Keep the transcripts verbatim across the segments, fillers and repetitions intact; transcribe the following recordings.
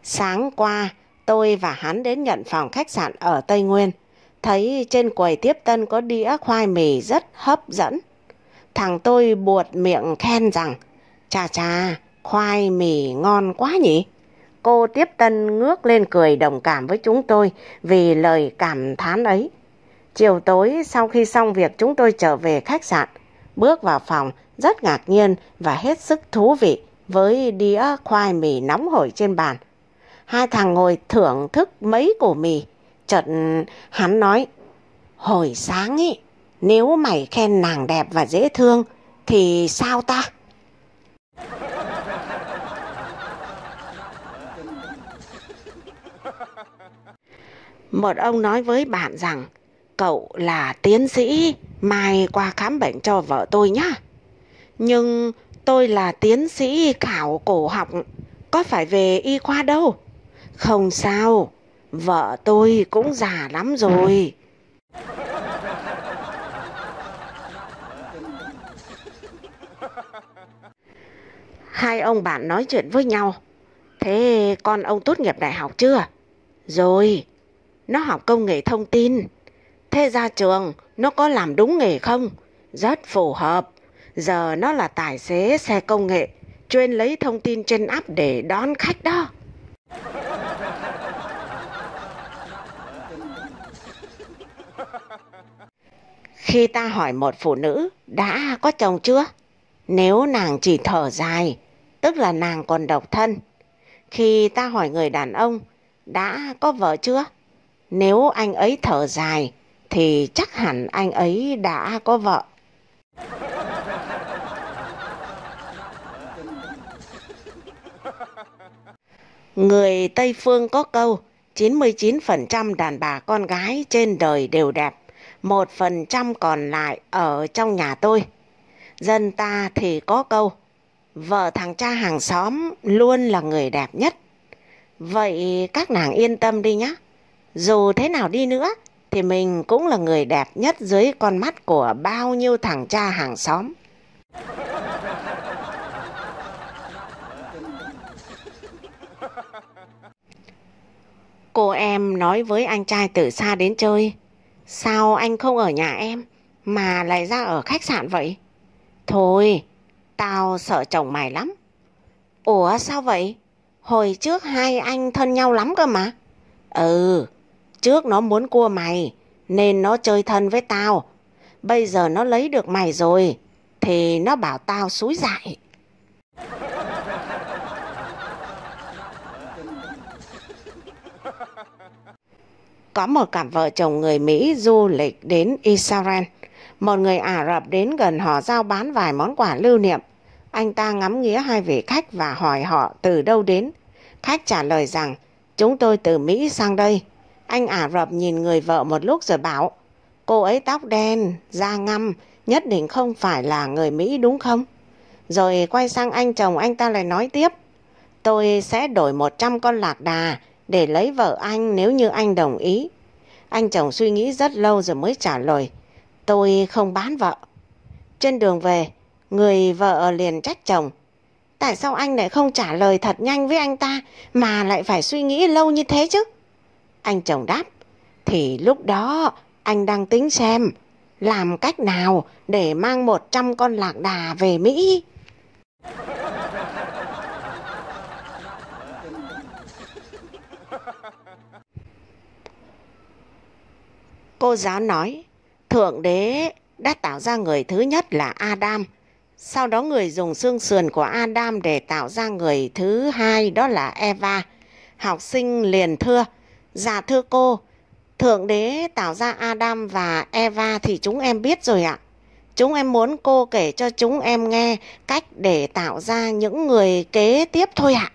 Sáng qua, tôi và hắn đến nhận phòng khách sạn ở Tây Nguyên. Thấy trên quầy tiếp tân có đĩa khoai mì rất hấp dẫn. Thằng tôi buột miệng khen rằng, chà chà, khoai mì ngon quá nhỉ. Cô tiếp tân ngước lên cười đồng cảm với chúng tôi vì lời cảm thán ấy. Chiều tối sau khi xong việc, chúng tôi trở về khách sạn, bước vào phòng rất ngạc nhiên và hết sức thú vị với đĩa khoai mì nóng hổi trên bàn. Hai thằng ngồi thưởng thức mấy củ mì. Chợt hắn nói, hồi sáng ý, nếu mày khen nàng đẹp và dễ thương thì sao ta? Một ông nói với bạn rằng, cậu là tiến sĩ, mai qua khám bệnh cho vợ tôi nhá. Nhưng tôi là tiến sĩ khảo cổ học, có phải về y khoa đâu. Không sao, vợ tôi cũng già lắm rồi. Hai ông bạn nói chuyện với nhau. Thế con ông tốt nghiệp đại học chưa? Rồi, nó học công nghệ thông tin. Thế ra trường nó có làm đúng nghề không? Rất phù hợp. Giờ nó là tài xế xe công nghệ, chuyên lấy thông tin trên app để đón khách đó. Khi ta hỏi một phụ nữ đã có chồng chưa, nếu nàng chỉ thở dài, tức là nàng còn độc thân. Khi ta hỏi người đàn ông đã có vợ chưa, nếu anh ấy thở dài thì chắc hẳn anh ấy đã có vợ. Người Tây Phương có câu, chín mươi chín phần trăm đàn bà con gái trên đời đều đẹp, một phần trăm còn lại ở trong nhà tôi. Dân ta thì có câu, vợ thằng cha hàng xóm luôn là người đẹp nhất. Vậy các nàng yên tâm đi nhé. Dù thế nào đi nữa thì mình cũng là người đẹp nhất dưới con mắt của bao nhiêu thằng cha hàng xóm. Cô em nói với anh trai từ xa đến chơi, sao anh không ở nhà em mà lại ra ở khách sạn vậy? Thôi, tao sợ chồng mày lắm. Ủa sao vậy? Hồi trước hai anh thân nhau lắm cơ mà. Ừ, trước nó muốn cua mày nên nó chơi thân với tao. Bây giờ nó lấy được mày rồi thì nó bảo tao xúi dại. Có một cặp vợ chồng người Mỹ du lịch đến Israel. Một người Ả Rập đến gần họ giao bán vài món quà lưu niệm. Anh ta ngắm nghía hai vị khách và hỏi họ từ đâu đến. Khách trả lời rằng, chúng tôi từ Mỹ sang đây. Anh Ả Rập nhìn người vợ một lúc rồi bảo, cô ấy tóc đen, da ngăm, nhất định không phải là người Mỹ đúng không? Rồi quay sang anh chồng, anh ta lại nói tiếp, tôi sẽ đổi một trăm con lạc đà để lấy vợ anh nếu như anh đồng ý. Anh chồng suy nghĩ rất lâu rồi mới trả lời, tôi không bán vợ. Trên đường về, người vợ liền trách chồng, tại sao anh lại không trả lời thật nhanh với anh ta mà lại phải suy nghĩ lâu như thế chứ? Anh chồng đáp, thì lúc đó anh đang tính xem làm cách nào để mang một trăm con lạc đà về Mỹ. Cô giáo nói, Thượng Đế đã tạo ra người thứ nhất là Adam. Sau đó người dùng xương sườn của Adam để tạo ra người thứ hai, đó là Eva. Học sinh liền thưa, dạ thưa cô, Thượng Đế tạo ra Adam và Eva thì chúng em biết rồi ạ. Chúng em muốn cô kể cho chúng em nghe cách để tạo ra những người kế tiếp thôi ạ.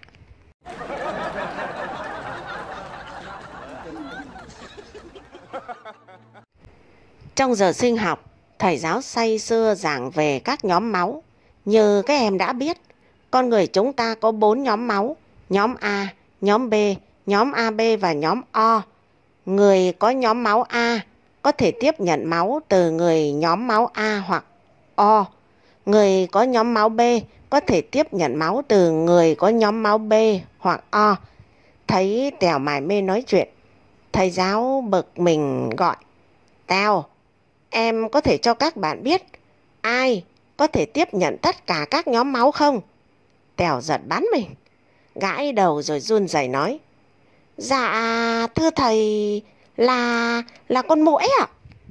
Trong giờ sinh học, thầy giáo say sưa giảng về các nhóm máu. Như các em đã biết, con người chúng ta có bốn nhóm máu, nhóm A, nhóm B, nhóm a bê và nhóm O. Người có nhóm máu A có thể tiếp nhận máu từ người nhóm máu A hoặc O. Người có nhóm máu B có thể tiếp nhận máu từ người có nhóm máu B hoặc O. Thấy Tèo mải mê nói chuyện, thầy giáo bực mình gọi: Tèo, em có thể cho các bạn biết ai có thể tiếp nhận tất cả các nhóm máu không? Tèo giật bắn mình, gãi đầu rồi run rẩy nói: Dạ thưa thầy, là là con muỗi ạ.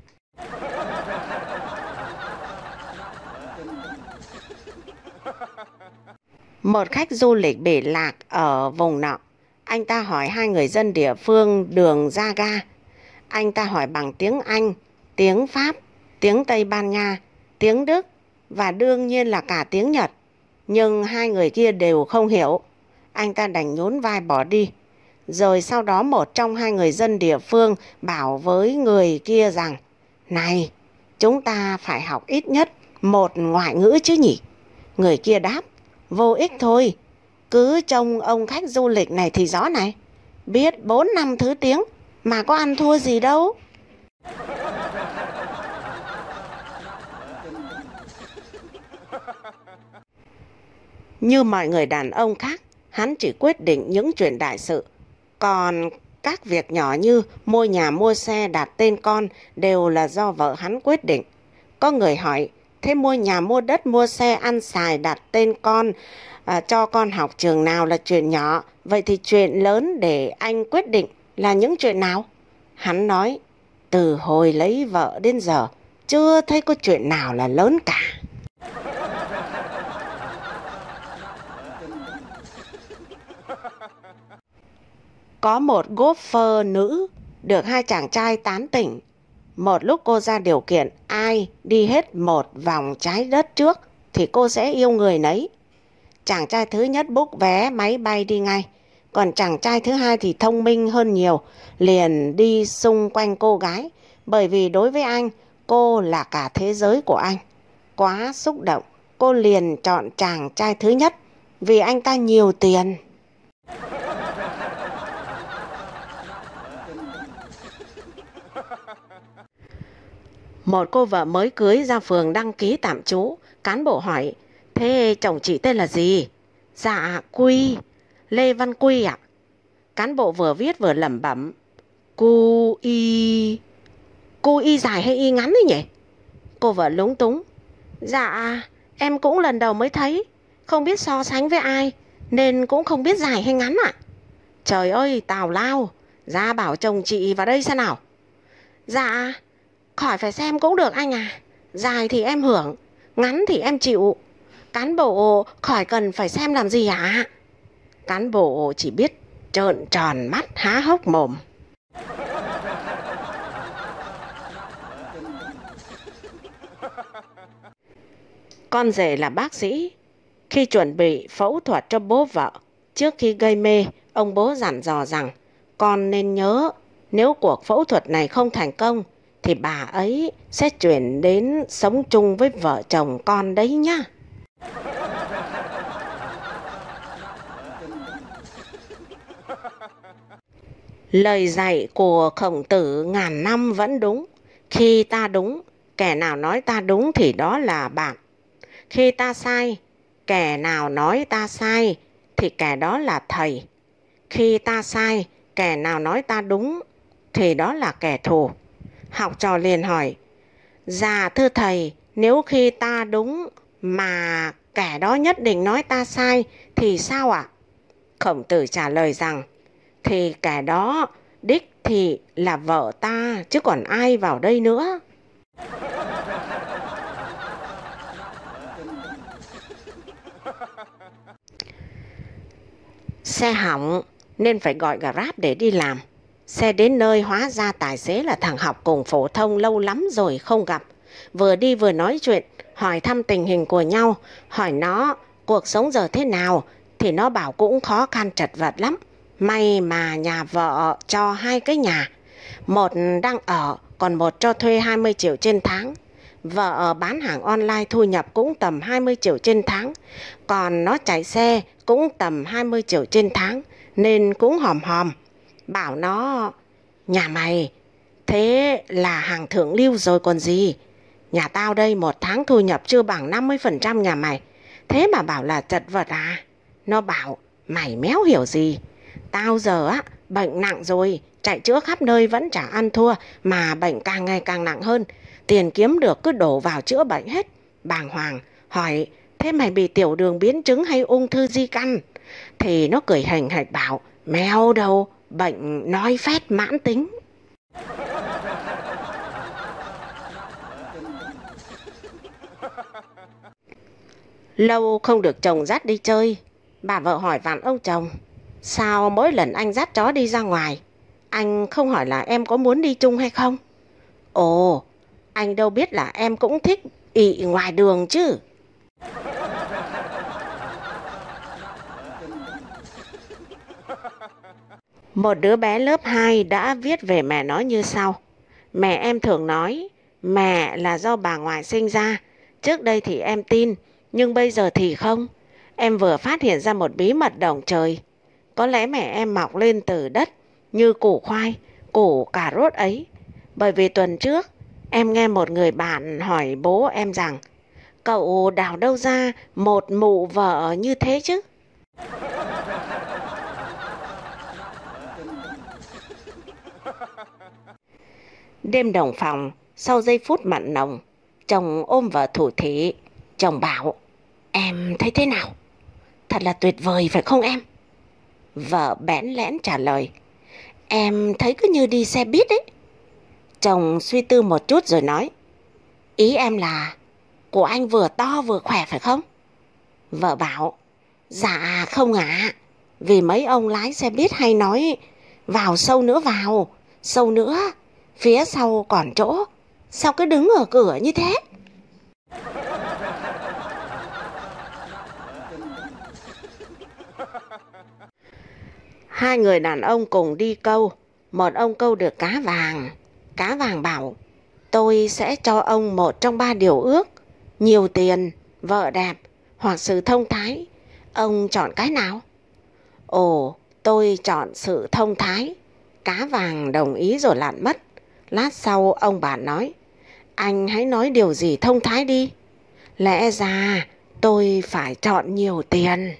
Một khách du lịch bị lạc ở vùng nọ. Anh ta hỏi hai người dân địa phương đường ra ga. Anh ta hỏi bằng tiếng Anh, tiếng Pháp, tiếng Tây Ban Nha, tiếng Đức và đương nhiên là cả tiếng Nhật. Nhưng hai người kia đều không hiểu. Anh ta đành nhún vai bỏ đi. Rồi sau đó một trong hai người dân địa phương bảo với người kia rằng: Này, chúng ta phải học ít nhất một ngoại ngữ chứ nhỉ? Người kia đáp: Vô ích thôi, cứ trông ông khách du lịch này thì rõ này, biết bốn năm thứ tiếng mà có ăn thua gì đâu. Như mọi người đàn ông khác, hắn chỉ quyết định những chuyện đại sự. Còn các việc nhỏ như mua nhà mua xe đặt tên con đều là do vợ hắn quyết định. Có người hỏi: Thế mua nhà mua đất mua xe ăn xài đặt tên con à, cho con học trường nào là chuyện nhỏ, vậy thì chuyện lớn để anh quyết định là những chuyện nào? Hắn nói: Từ hồi lấy vợ đến giờ chưa thấy có chuyện nào là lớn cả. Có một golfer nữ được hai chàng trai tán tỉnh. Một lúc cô ra điều kiện ai đi hết một vòng trái đất trước thì cô sẽ yêu người nấy. Chàng trai thứ nhất book vé máy bay đi ngay. Còn chàng trai thứ hai thì thông minh hơn nhiều, liền đi xung quanh cô gái. Bởi vì đối với anh, cô là cả thế giới của anh. Quá xúc động, cô liền chọn chàng trai thứ nhất vì anh ta nhiều tiền. Một cô vợ mới cưới ra phường đăng ký tạm trú. Cán bộ hỏi: Thế chồng chị tên là gì? Dạ Quy, Lê Văn Quy ạ. Cán bộ vừa viết vừa lẩm bẩm: Cu y... Cu y dài hay y ngắn đấy nhỉ? Cô vợ lúng túng: Dạ em cũng lần đầu mới thấy, không biết so sánh với ai nên cũng không biết dài hay ngắn ạ. Trời ơi tào lao, ra bảo chồng chị vào đây xem nào. Dạ khỏi phải xem cũng được anh à, dài thì em hưởng, ngắn thì em chịu. Cán bộ khỏi cần phải xem làm gì ạ? Cán bộ chỉ biết trợn tròn mắt há hốc mồm. Con rể là bác sĩ. Khi chuẩn bị phẫu thuật cho bố vợ, trước khi gây mê, ông bố dặn dò rằng: Con nên nhớ, nếu cuộc phẫu thuật này không thành công thì bà ấy sẽ chuyển đến sống chung với vợ chồng con đấy nhá. Lời dạy của Khổng Tử ngàn năm vẫn đúng. Khi ta đúng, kẻ nào nói ta đúng thì đó là bạn. Khi ta sai, kẻ nào nói ta sai thì kẻ đó là thầy. Khi ta sai, kẻ nào nói ta đúng thì đó là kẻ thù. Học trò liền hỏi: Dạ thưa thầy, nếu khi ta đúng mà kẻ đó nhất định nói ta sai thì sao ạ? Khổng Tử trả lời rằng: Thì kẻ đó đích thị là vợ ta chứ còn ai vào đây nữa. Xe hỏng nên phải gọi Grab để đi làm. Xe đến nơi hóa ra tài xế là thằng học cùng phổ thông lâu lắm rồi không gặp. Vừa đi vừa nói chuyện, hỏi thăm tình hình của nhau. Hỏi nó cuộc sống giờ thế nào thì nó bảo cũng khó khăn chật vật lắm. May mà nhà vợ cho hai cái nhà, một đang ở còn một cho thuê hai mươi triệu trên tháng. Vợ bán hàng online thu nhập cũng tầm hai mươi triệu trên tháng. Còn nó chạy xe cũng tầm hai mươi triệu trên tháng, nên cũng hòm hòm. Bảo nó: Nhà mày thế là hàng thượng lưu rồi còn gì. Nhà tao đây một tháng thu nhập chưa bằng năm mươi phần trăm nhà mày, thế mà bảo là chật vật à? Nó bảo: Mày méo hiểu gì. Tao giờ á, bệnh nặng rồi, chạy chữa khắp nơi vẫn chả ăn thua, mà bệnh càng ngày càng nặng hơn. Tiền kiếm được cứ đổ vào chữa bệnh hết. Bàng hoàng, hỏi, thế mày bị tiểu đường biến chứng hay ung thư di căn? Thì nó cười hình hạch bảo, mèo đâu, bệnh nói phét mãn tính. Lâu không được chồng dắt đi chơi, bà vợ hỏi vặn ông chồng, sao mỗi lần anh dắt chó đi ra ngoài, anh không hỏi là em có muốn đi chung hay không? Ồ, anh đâu biết là em cũng thích ị ngoài đường chứ. Một đứa bé lớp hai đã viết về mẹ nó như sau. Mẹ em thường nói, mẹ là do bà ngoại sinh ra. Trước đây thì em tin, nhưng bây giờ thì không. Em vừa phát hiện ra một bí mật động trời. Có lẽ mẹ em mọc lên từ đất, như củ khoai, củ cà rốt ấy. Bởi vì tuần trước, em nghe một người bạn hỏi bố em rằng, cậu đào đâu ra một mụ vợ như thế chứ? Đêm đồng phòng, sau giây phút mặn nồng, chồng ôm vợ thủ thỉ. Chồng bảo, em thấy thế nào? Thật là tuyệt vời phải không em? Vợ bẽn lẽn trả lời, em thấy cứ như đi xe buýt ấy. Chồng suy tư một chút rồi nói, ý em là của anh vừa to vừa khỏe phải không? Vợ bảo, dạ không ạ, à, vì mấy ông lái xe buýt hay nói, vào sâu nữa vào, sâu nữa, phía sau còn chỗ, sao cứ đứng ở cửa như thế? Hai người đàn ông cùng đi câu, một ông câu được cá vàng. Cá vàng bảo, tôi sẽ cho ông một trong ba điều ước, nhiều tiền, vợ đẹp hoặc sự thông thái. Ông chọn cái nào? Ồ, tôi chọn sự thông thái. Cá vàng đồng ý rồi lặn mất. Lát sau ông bạn nói, anh hãy nói điều gì thông thái đi. Lẽ ra tôi phải chọn nhiều tiền.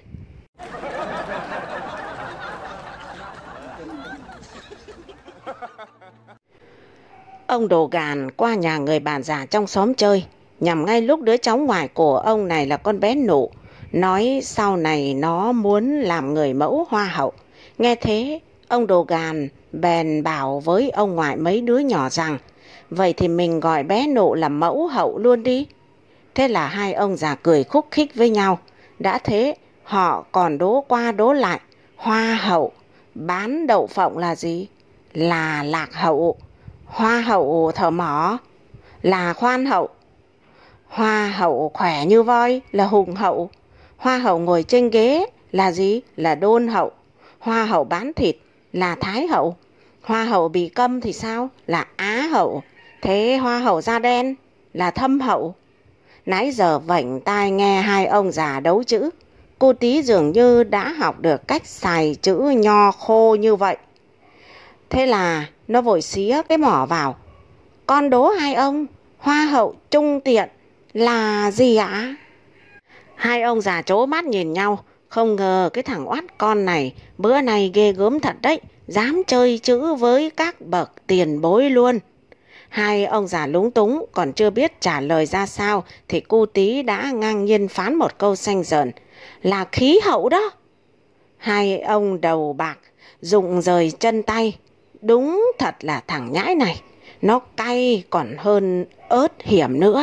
Ông Đồ Gàn qua nhà người bạn già trong xóm chơi, nhằm ngay lúc đứa cháu ngoại của ông này là con bé Nụ, nói sau này nó muốn làm người mẫu hoa hậu. Nghe thế, ông Đồ Gàn bèn bảo với ông ngoại mấy đứa nhỏ rằng, vậy thì mình gọi bé Nụ là mẫu hậu luôn đi. Thế là hai ông già cười khúc khích với nhau. Đã thế, họ còn đố qua đố lại, hoa hậu bán đậu phộng là gì? Là lạc hậu. Hoa hậu thợ mỏ là khoan hậu. Hoa hậu khỏe như voi là hùng hậu. Hoa hậu ngồi trên ghế là gì? Là đôn hậu. Hoa hậu bán thịt là thái hậu. Hoa hậu bị câm thì sao? Là á hậu. Thế hoa hậu da đen là thâm hậu. Nãy giờ vảnh tai nghe hai ông già đấu chữ, cô Tí dường như đã học được cách xài chữ nho khô như vậy. Thế là nó vội xía cái mỏ vào, con đố hai ông, hoa hậu trung tiện là gì ạ? Hai ông già trố mắt nhìn nhau, không ngờ cái thằng oát con này bữa nay ghê gớm thật đấy, dám chơi chữ với các bậc tiền bối luôn. Hai ông già lúng túng, còn chưa biết trả lời ra sao thì cô Tí đã ngang nhiên phán một câu xanh dờn, là khí hậu đó. Hai ông đầu bạc rụng rời chân tay. Đúng thật là thằng nhãi này, nó cay còn hơn ớt hiểm nữa.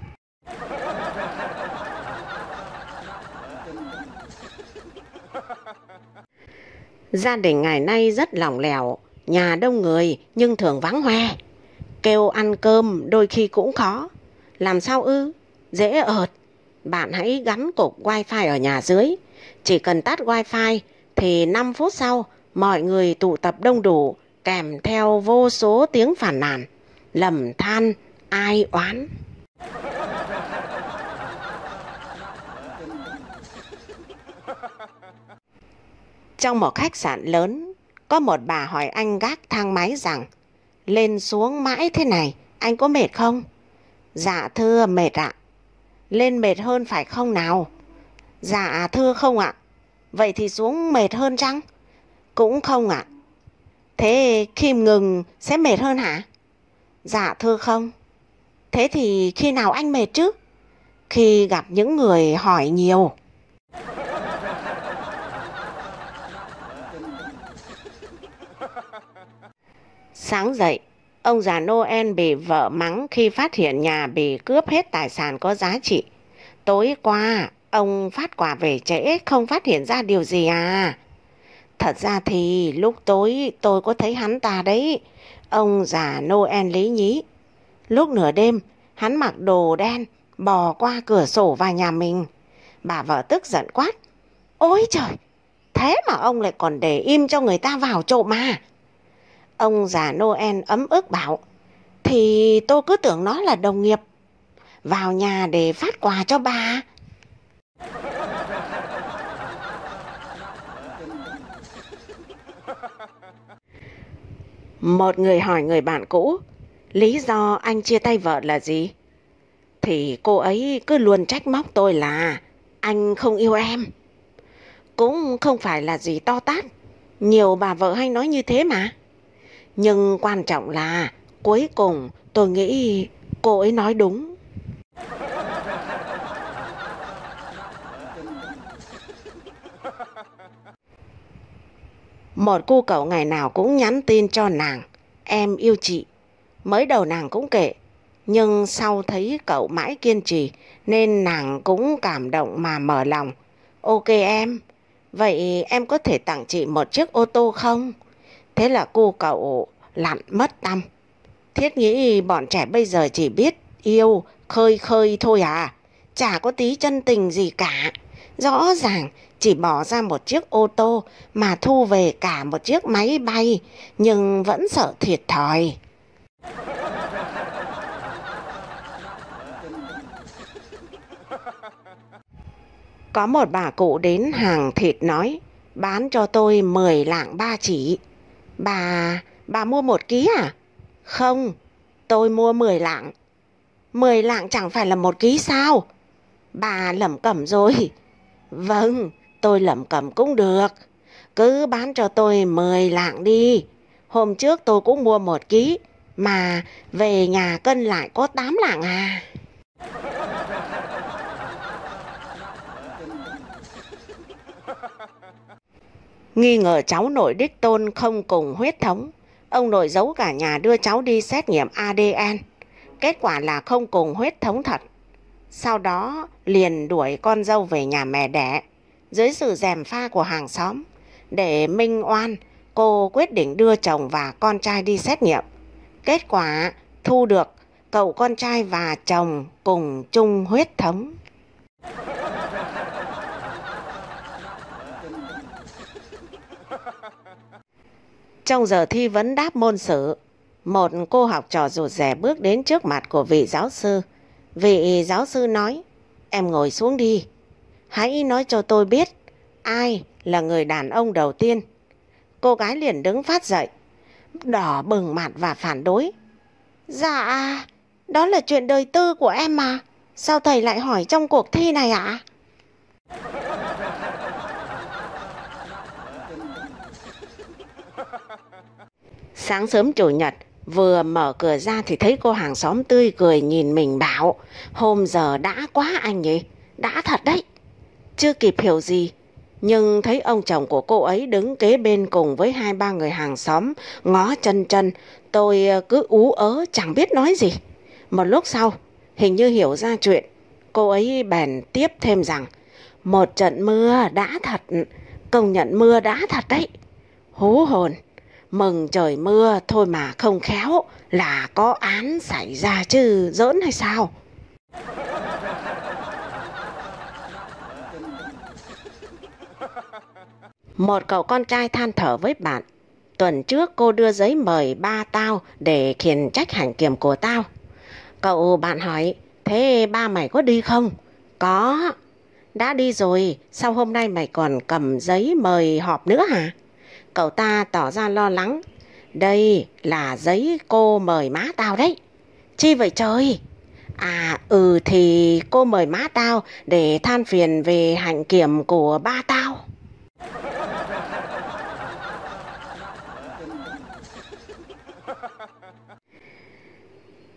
Gia đình ngày nay rất lỏng lẻo, nhà đông người nhưng thường vắng hoe. Kêu ăn cơm đôi khi cũng khó. Làm sao ư? Dễ ợt. Bạn hãy gắn cục wifi ở nhà dưới. Chỉ cần tắt wifi thì năm phút sau mọi người tụ tập đông đủ, kèm theo vô số tiếng phàn nàn, lầm than, ai oán. Trong một khách sạn lớn, có một bà hỏi anh gác thang máy rằng, lên xuống mãi thế này, anh có mệt không? Dạ thưa mệt ạ. Lên mệt hơn phải không nào? Dạ thưa không ạ. Vậy thì xuống mệt hơn chăng? Cũng không ạ. Thế khi ngừng sẽ mệt hơn hả? Dạ thưa không. Thế thì khi nào anh mệt chứ? Khi gặp những người hỏi nhiều. Sáng dậy, ông già Noel bị vợ mắng khi phát hiện nhà bị cướp hết tài sản có giá trị. Tối qua, ông phát quà về trễ không phát hiện ra điều gì à? Thật ra thì lúc tối tôi có thấy hắn ta đấy. Ông già Noel lý nhí. Lúc nửa đêm, hắn mặc đồ đen, bò qua cửa sổ vào nhà mình. Bà vợ tức giận quát. Ôi trời, thế mà ông lại còn để im cho người ta vào trộm mà. Ông già Noel ấm ức bảo. Thì tôi cứ tưởng nó là đồng nghiệp. Vào nhà để phát quà cho bà. Một người hỏi người bạn cũ, lý do anh chia tay vợ là gì? Thì cô ấy cứ luôn trách móc tôi là anh không yêu em. Cũng không phải là gì to tát, nhiều bà vợ hay nói như thế mà. Nhưng quan trọng là cuối cùng tôi nghĩ cô ấy nói đúng. Một cô cậu ngày nào cũng nhắn tin cho nàng, em yêu chị. Mới đầu nàng cũng kệ, nhưng sau thấy cậu mãi kiên trì nên nàng cũng cảm động mà mở lòng. Ok em, vậy em có thể tặng chị một chiếc ô tô không? Thế là cô cậu lặn mất tăm. Thiết nghĩ bọn trẻ bây giờ chỉ biết yêu, khơi khơi thôi à. Chả có tí chân tình gì cả. Rõ ràng chỉ bỏ ra một chiếc ô tô mà thu về cả một chiếc máy bay, nhưng vẫn sợ thiệt thòi. Có một bà cụ đến hàng thịt nói, bán cho tôi mười lạng ba chỉ. Bà, bà mua một ký à? Không, tôi mua mười lạng. Mười lạng chẳng phải là một ký sao? Bà lẩm cẩm rồi. Vâng, tôi lẩm cẩm cũng được. Cứ bán cho tôi mười lạng đi. Hôm trước tôi cũng mua một ký, mà về nhà cân lại có tám lạng à. Nghi ngờ cháu nội đích tôn không cùng huyết thống, ông nội giấu cả nhà đưa cháu đi xét nghiệm a đê en. Kết quả là không cùng huyết thống thật. Sau đó liền đuổi con dâu về nhà mẹ đẻ. Dưới sự gièm pha của hàng xóm, để minh oan, cô quyết định đưa chồng và con trai đi xét nghiệm. Kết quả thu được cậu con trai và chồng cùng chung huyết thống. Trong giờ thi vấn đáp môn sử, một cô học trò rụt rè bước đến trước mặt của vị giáo sư. Vị giáo sư nói, em ngồi xuống đi. Hãy nói cho tôi biết, ai là người đàn ông đầu tiên? Cô gái liền đứng phát dậy, đỏ bừng mặt và phản đối. Dạ, đó là chuyện đời tư của em mà. Sao thầy lại hỏi trong cuộc thi này ạ? Sáng sớm chủ nhật, vừa mở cửa ra thì thấy cô hàng xóm tươi cười nhìn mình bảo, hôm giờ đã quá anh nhỉ, đã thật đấy. Chưa kịp hiểu gì, nhưng thấy ông chồng của cô ấy đứng kế bên cùng với hai ba người hàng xóm ngó chân chân, tôi cứ ú ớ chẳng biết nói gì. Một lúc sau, hình như hiểu ra chuyện, cô ấy bèn tiếp thêm rằng, một trận mưa đã thật, công nhận mưa đã thật đấy. Hú hồn, mừng trời mưa thôi mà không khéo là có án xảy ra chứ giỡn hay sao? Một cậu con trai than thở với bạn, tuần trước cô đưa giấy mời ba tao để khiển trách hạnh kiểm của tao. Cậu bạn hỏi, thế ba mày có đi không? Có. Đã đi rồi, sao hôm nay mày còn cầm giấy mời họp nữa hả? Cậu ta tỏ ra lo lắng. Đây là giấy cô mời má tao đấy. Chi vậy trời? À ừ thì cô mời má tao để than phiền về hạnh kiểm của ba tao.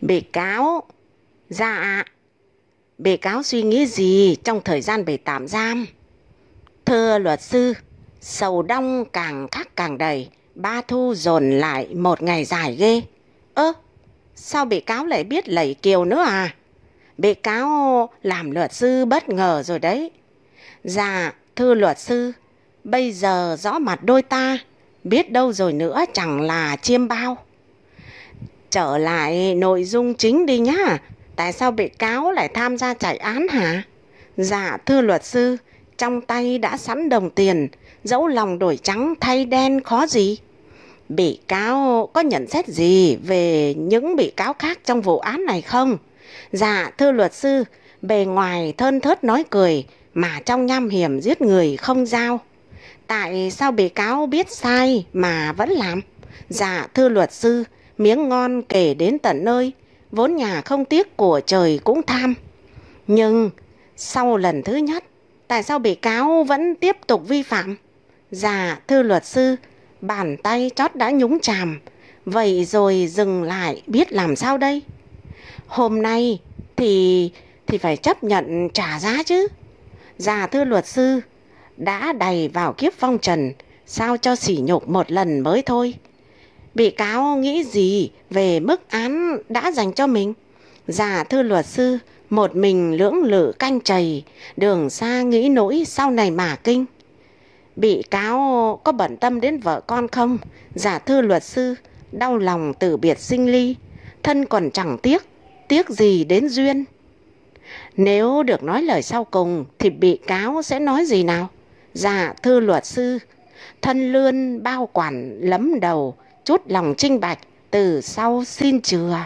Bị cáo, dạ, bị cáo suy nghĩ gì trong thời gian bị tạm giam? Thưa luật sư, sầu đong càng khắc càng đầy, ba thu dồn lại một ngày dài ghê. Ơ, sao bị cáo lại biết lẩy kiều nữa à? Bị cáo làm luật sư bất ngờ rồi đấy. Dạ, thưa luật sư, bây giờ rõ mặt đôi ta, biết đâu rồi nữa chẳng là chiêm bao. Trở lại nội dung chính đi nhá. Tại sao bị cáo lại tham gia chạy án hả? Dạ, thưa luật sư, trong tay đã sẵn đồng tiền, dẫu lòng đổi trắng thay đen khó gì. Bị cáo có nhận xét gì về những bị cáo khác trong vụ án này không? Dạ, thưa luật sư, bề ngoài thơn thớt nói cười, mà trong nham hiểm giết người không dao. Tại sao bị cáo biết sai mà vẫn làm? Dạ, thưa luật sư, miếng ngon kể đến tận nơi, vốn nhà không tiếc của trời cũng tham. Nhưng sau lần thứ nhất, tại sao bị cáo vẫn tiếp tục vi phạm? Dạ, thưa luật sư, bàn tay chót đã nhúng chàm, vậy rồi dừng lại biết làm sao đây? Hôm nay thì thì phải chấp nhận trả giá chứ. Dạ, thưa luật sư, đã đầy vào kiếp phong trần, sao cho sỉ nhục một lần mới thôi. Bị cáo nghĩ gì về mức án đã dành cho mình? Dạ, thưa luật sư, một mình lưỡng lự canh chày, đường xa nghĩ nỗi sau này mà kinh. Bị cáo có bận tâm đến vợ con không? Dạ, thưa luật sư, đau lòng từ biệt sinh ly, thân còn chẳng tiếc, tiếc gì đến duyên. Nếu được nói lời sau cùng thì bị cáo sẽ nói gì nào? Dạ, thưa luật sư, thân lươn bao quản lấm đầu, chút lòng trinh bạch, từ sau xin chừa.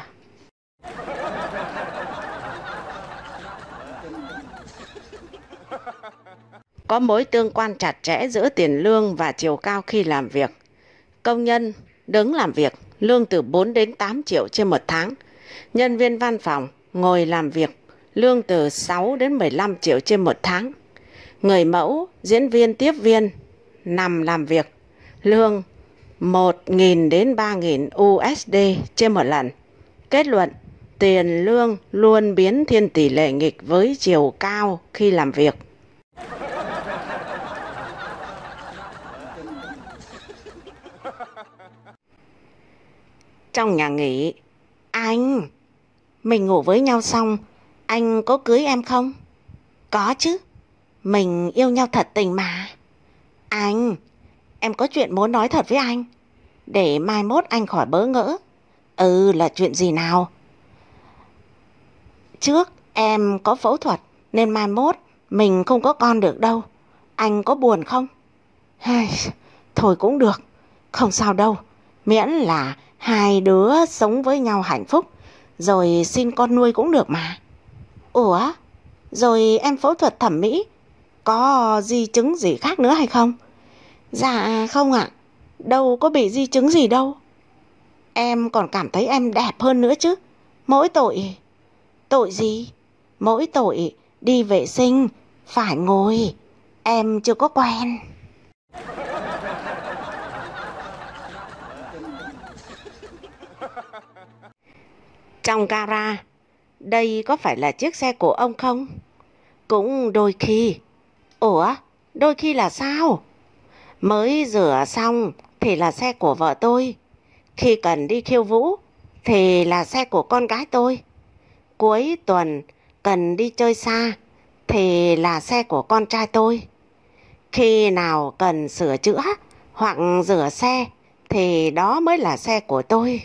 Có mối tương quan chặt chẽ giữa tiền lương và chiều cao khi làm việc. Công nhân đứng làm việc, lương từ bốn đến tám triệu trên một tháng. Nhân viên văn phòng ngồi làm việc, lương từ sáu đến mười lăm triệu trên một tháng. Người mẫu, diễn viên, tiếp viên nằm làm việc, lương một nghìn đến ba nghìn u ét đê trên một lần. Kết luận, tiền lương luôn biến thiên tỷ lệ nghịch với chiều cao khi làm việc. Trong nhà nghỉ, anh, mình ngủ với nhau xong, anh có cưới em không? Có chứ, mình yêu nhau thật tình mà. Anh, em có chuyện muốn nói thật với anh, để mai mốt anh khỏi bỡ ngỡ. Ừ, là chuyện gì nào? Trước em có phẫu thuật nên mai mốt mình không có con được đâu. Anh có buồn không? Thôi cũng được, không sao đâu. Miễn là hai đứa sống với nhau hạnh phúc, rồi xin con nuôi cũng được mà. Ủa, rồi em phẫu thuật thẩm mỹ, có di chứng gì khác nữa hay không? Dạ không ạ, đâu có bị di chứng gì đâu. Em còn cảm thấy em đẹp hơn nữa chứ. Mỗi tội... Tội gì? Mỗi tội đi vệ sinh phải ngồi, em chưa có quen. Trong gara, đây có phải là chiếc xe của ông không? Cũng đôi khi. Ủa, đôi khi là sao? Mới rửa xong thì là xe của vợ tôi. Khi cần đi khiêu vũ thì là xe của con gái tôi. Cuối tuần cần đi chơi xa thì là xe của con trai tôi. Khi nào cần sửa chữa hoặc rửa xe thì đó mới là xe của tôi.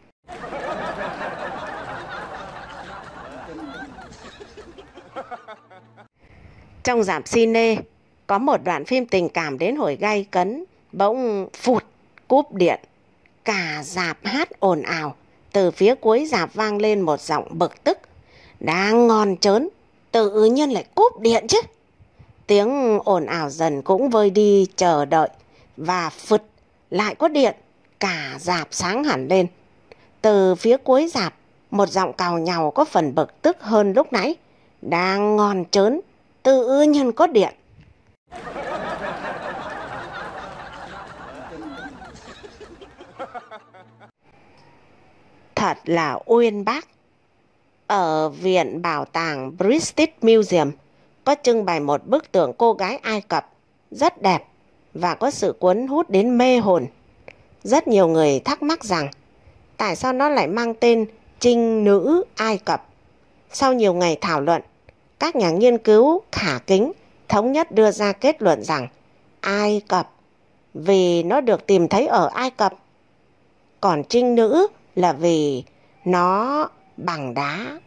Trong rạp cine có một đoạn phim tình cảm đến hồi gay cấn, bỗng phụt cúp điện. Cả rạp hát ồn ào, từ phía cuối rạp vang lên một giọng bực tức. Đang ngon trớn, tự nhiên lại cúp điện chứ. Tiếng ồn ào dần cũng vơi đi chờ đợi, và phụt lại có điện, cả rạp sáng hẳn lên. Từ phía cuối rạp, một giọng càu nhàu có phần bực tức hơn lúc nãy. Đang ngon trớn, tự nhiên có điện. Thật là uyên bác, Ở Viện Bảo tàng British Museum có trưng bày một bức tượng cô gái Ai Cập rất đẹp và có sự cuốn hút đến mê hồn. Rất nhiều người thắc mắc rằng tại sao nó lại mang tên Trinh nữ Ai Cập. Sau nhiều ngày thảo luận, các nhà nghiên cứu khả kính thống nhất đưa ra kết luận rằng Ai Cập vì nó được tìm thấy ở Ai Cập, còn trinh nữ là vì nó bằng đá.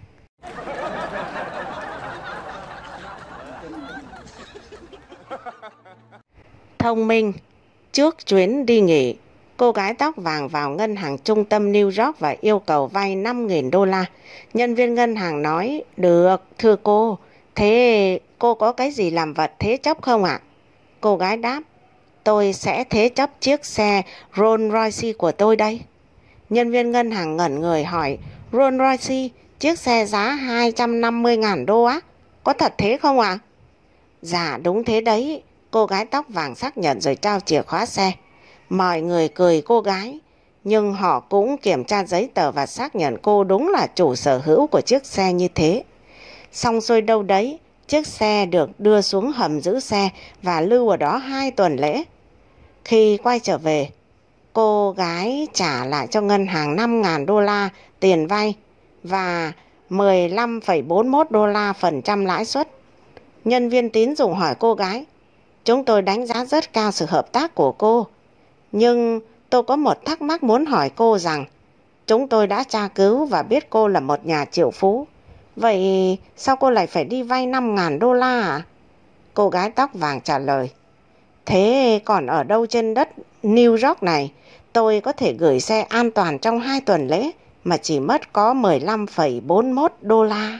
Thông minh. Trước chuyến đi nghỉ, cô gái tóc vàng vào ngân hàng trung tâm New York và yêu cầu vay năm nghìn đô la. Nhân viên ngân hàng nói, được, thưa cô, thế cô có cái gì làm vật thế chấp không ạ? Cô gái đáp, tôi sẽ thế chấp chiếc xe Rolls Royce của tôi đây. Nhân viên ngân hàng ngẩn người hỏi, Rolls Royce, chiếc xe giá hai trăm năm mươi ngàn đô á, có thật thế không ạ? Dạ đúng thế đấy, cô gái tóc vàng xác nhận rồi trao chìa khóa xe. Mọi người cười cô gái, nhưng họ cũng kiểm tra giấy tờ và xác nhận cô đúng là chủ sở hữu của chiếc xe như thế. Xong xuôi đâu đấy, chiếc xe được đưa xuống hầm giữ xe và lưu ở đó hai tuần lễ. Khi quay trở về, cô gái trả lại cho ngân hàng năm nghìn đô la tiền vay và mười lăm phẩy bốn mươi mốt đô la phần trăm lãi suất. Nhân viên tín dụng hỏi cô gái, chúng tôi đánh giá rất cao sự hợp tác của cô, nhưng tôi có một thắc mắc muốn hỏi cô rằng chúng tôi đã tra cứu và biết cô là một nhà triệu phú. Vậy sao cô lại phải đi vay năm nghìn đô la à? Cô gái tóc vàng trả lời, thế còn ở đâu trên đất New York này tôi có thể gửi xe an toàn trong hai tuần lễ mà chỉ mất có mười lăm phẩy bốn mươi mốt đô la.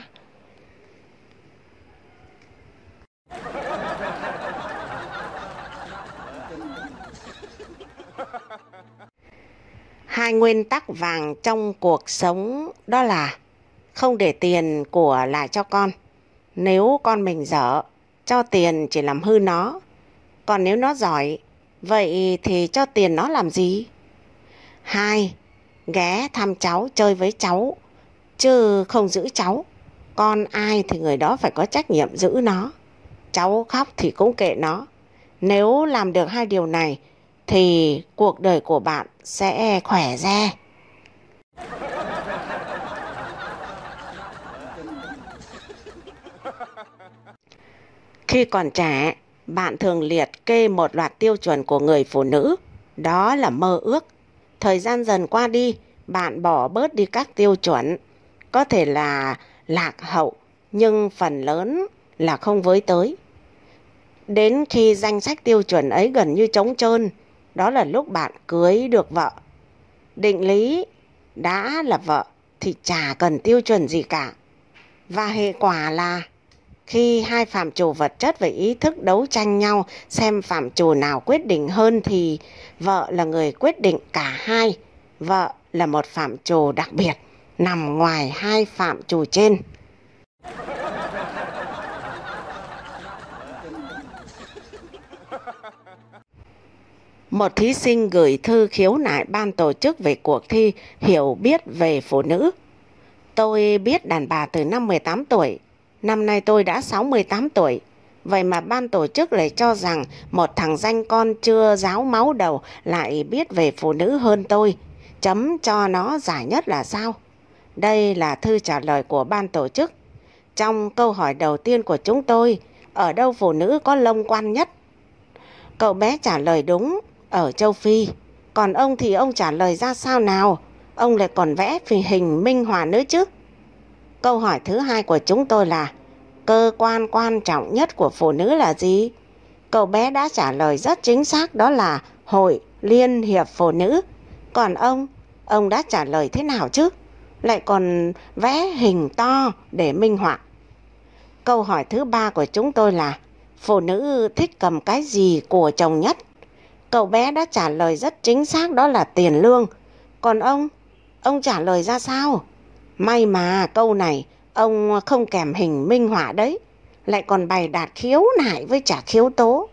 Hai nguyên tắc vàng trong cuộc sống đó là không để tiền của lại cho con. Nếu con mình dở, cho tiền chỉ làm hư nó. Còn nếu nó giỏi, vậy thì cho tiền nó làm gì? Hai, ghé thăm cháu, chơi với cháu, chứ không giữ cháu. Con ai thì người đó phải có trách nhiệm giữ nó. Cháu khóc thì cũng kệ nó. Nếu làm được hai điều này, thì cuộc đời của bạn sẽ khỏe re. Khi còn trẻ, bạn thường liệt kê một loạt tiêu chuẩn của người phụ nữ. Đó là mơ ước. Thời gian dần qua đi, bạn bỏ bớt đi các tiêu chuẩn. Có thể là lạc hậu, nhưng phần lớn là không với tới. Đến khi danh sách tiêu chuẩn ấy gần như trống trơn, đó là lúc bạn cưới được vợ. Định lý đã là vợ thì chả cần tiêu chuẩn gì cả. Và hệ quả là khi hai phạm trù vật chất và ý thức đấu tranh nhau xem phạm trù nào quyết định hơn thì vợ là người quyết định cả hai. Vợ là một phạm trù đặc biệt nằm ngoài hai phạm trù trên. Một thí sinh gửi thư khiếu nại ban tổ chức về cuộc thi hiểu biết về phụ nữ. Tôi biết đàn bà từ năm mười tám tuổi, năm nay tôi đã sáu mươi tám tuổi. Vậy mà ban tổ chức lại cho rằng một thằng danh con chưa ráo máu đầu lại biết về phụ nữ hơn tôi. Chấm cho nó giải nhất là sao? Đây là thư trả lời của ban tổ chức. Trong câu hỏi đầu tiên của chúng tôi, ở đâu phụ nữ có lông quan nhất? Cậu bé trả lời đúng, ở châu Phi. Còn ông thì ông trả lời ra sao nào? Ông lại còn vẽ hình minh họa nữa chứ. Câu hỏi thứ hai của chúng tôi là cơ quan quan trọng nhất của phụ nữ là gì? Cậu bé đã trả lời rất chính xác, đó là Hội Liên hiệp Phụ nữ. Còn ông, ông đã trả lời thế nào chứ? Lại còn vẽ hình to để minh họa. Câu hỏi thứ ba của chúng tôi là phụ nữ thích cầm cái gì của chồng nhất? Cậu bé đã trả lời rất chính xác, đó là tiền lương. Còn ông, ông trả lời ra sao? May mà câu này ông không kèm hình minh họa đấy, lại còn bày đạt khiếu nại với trả khiếu tố.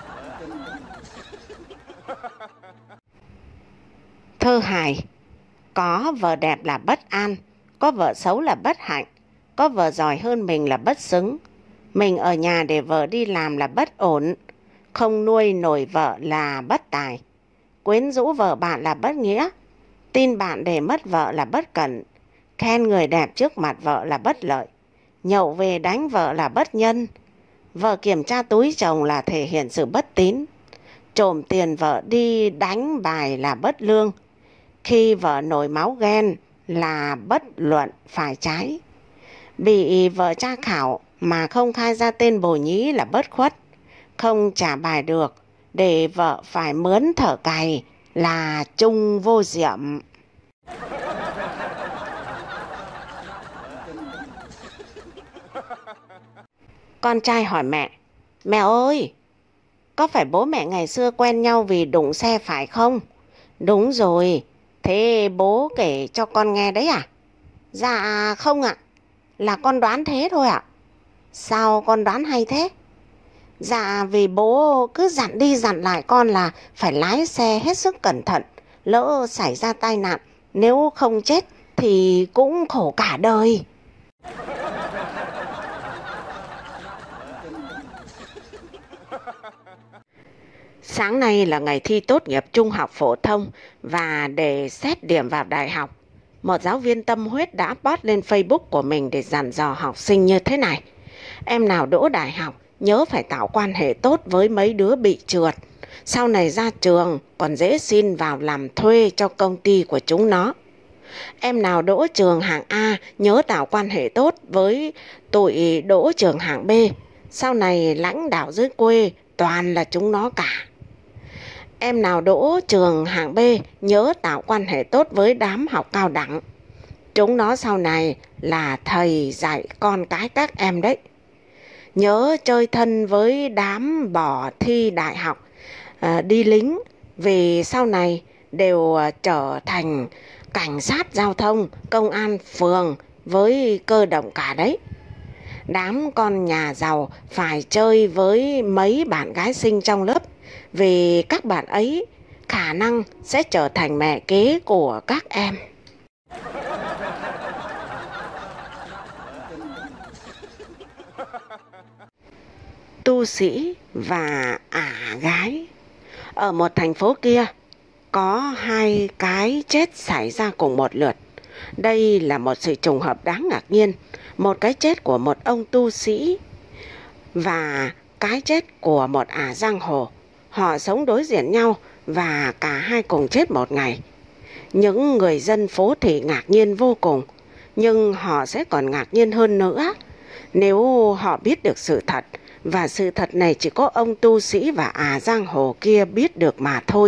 Thơ hài. Có vợ đẹp là bất an, có vợ xấu là bất hạnh, có vợ giỏi hơn mình là bất xứng. Mình ở nhà để vợ đi làm là bất ổn, không nuôi nổi vợ là bất tài. Quyến rũ vợ bạn là bất nghĩa, tin bạn để mất vợ là bất cẩn, khen người đẹp trước mặt vợ là bất lợi, nhậu về đánh vợ là bất nhân. Vợ kiểm tra túi chồng là thể hiện sự bất tín, trộm tiền vợ đi đánh bài là bất lương, khi vợ nổi máu ghen là bất luận phải trái. Bị vợ tra khảo mà không khai ra tên bồ nhí là bất khuất, không trả bài được để vợ phải mướn thợ cày là chung vô diệm. Con trai hỏi mẹ: Mẹ ơi, có phải bố mẹ ngày xưa quen nhau vì đụng xe phải không? Đúng rồi, thế bố kể cho con nghe đấy à? Dạ không ạ, là con đoán thế thôi ạ. Sao con đoán hay thế? Dạ vì bố cứ dặn đi dặn lại con là phải lái xe hết sức cẩn thận, lỡ xảy ra tai nạn, nếu không chết thì cũng khổ cả đời. Sáng nay là ngày thi tốt nghiệp trung học phổ thông và để xét điểm vào đại học. Một giáo viên tâm huyết đã post lên Facebook của mình để dặn dò học sinh như thế này: em nào đỗ đại học nhớ phải tạo quan hệ tốt với mấy đứa bị trượt, sau này ra trường còn dễ xin vào làm thuê cho công ty của chúng nó. Em nào đỗ trường hạng A nhớ tạo quan hệ tốt với tụi đỗ trường hạng B, sau này lãnh đạo dưới quê toàn là chúng nó cả. Em nào đỗ trường hạng B nhớ tạo quan hệ tốt với đám học cao đẳng, chúng nó sau này là thầy dạy con cái các em đấy. Nhớ chơi thân với đám bỏ thi đại học, à, đi lính, vì sau này đều trở thành cảnh sát giao thông, công an phường với cơ động cả đấy. Đám con nhà giàu phải chơi với mấy bạn gái xinh trong lớp, vì các bạn ấy khả năng sẽ trở thành mẹ kế của các em. Tu sĩ và ả gái. Ở một thành phố kia, có hai cái chết xảy ra cùng một lượt. Đây là một sự trùng hợp đáng ngạc nhiên. Một cái chết của một ông tu sĩ và cái chết của một ả giang hồ. Họ sống đối diện nhau và cả hai cùng chết một ngày. Những người dân phố thị ngạc nhiên vô cùng, nhưng họ sẽ còn ngạc nhiên hơn nữa nếu họ biết được sự thật. Và sự thật này chỉ có ông tu sĩ và ả giang hồ kia biết được mà thôi.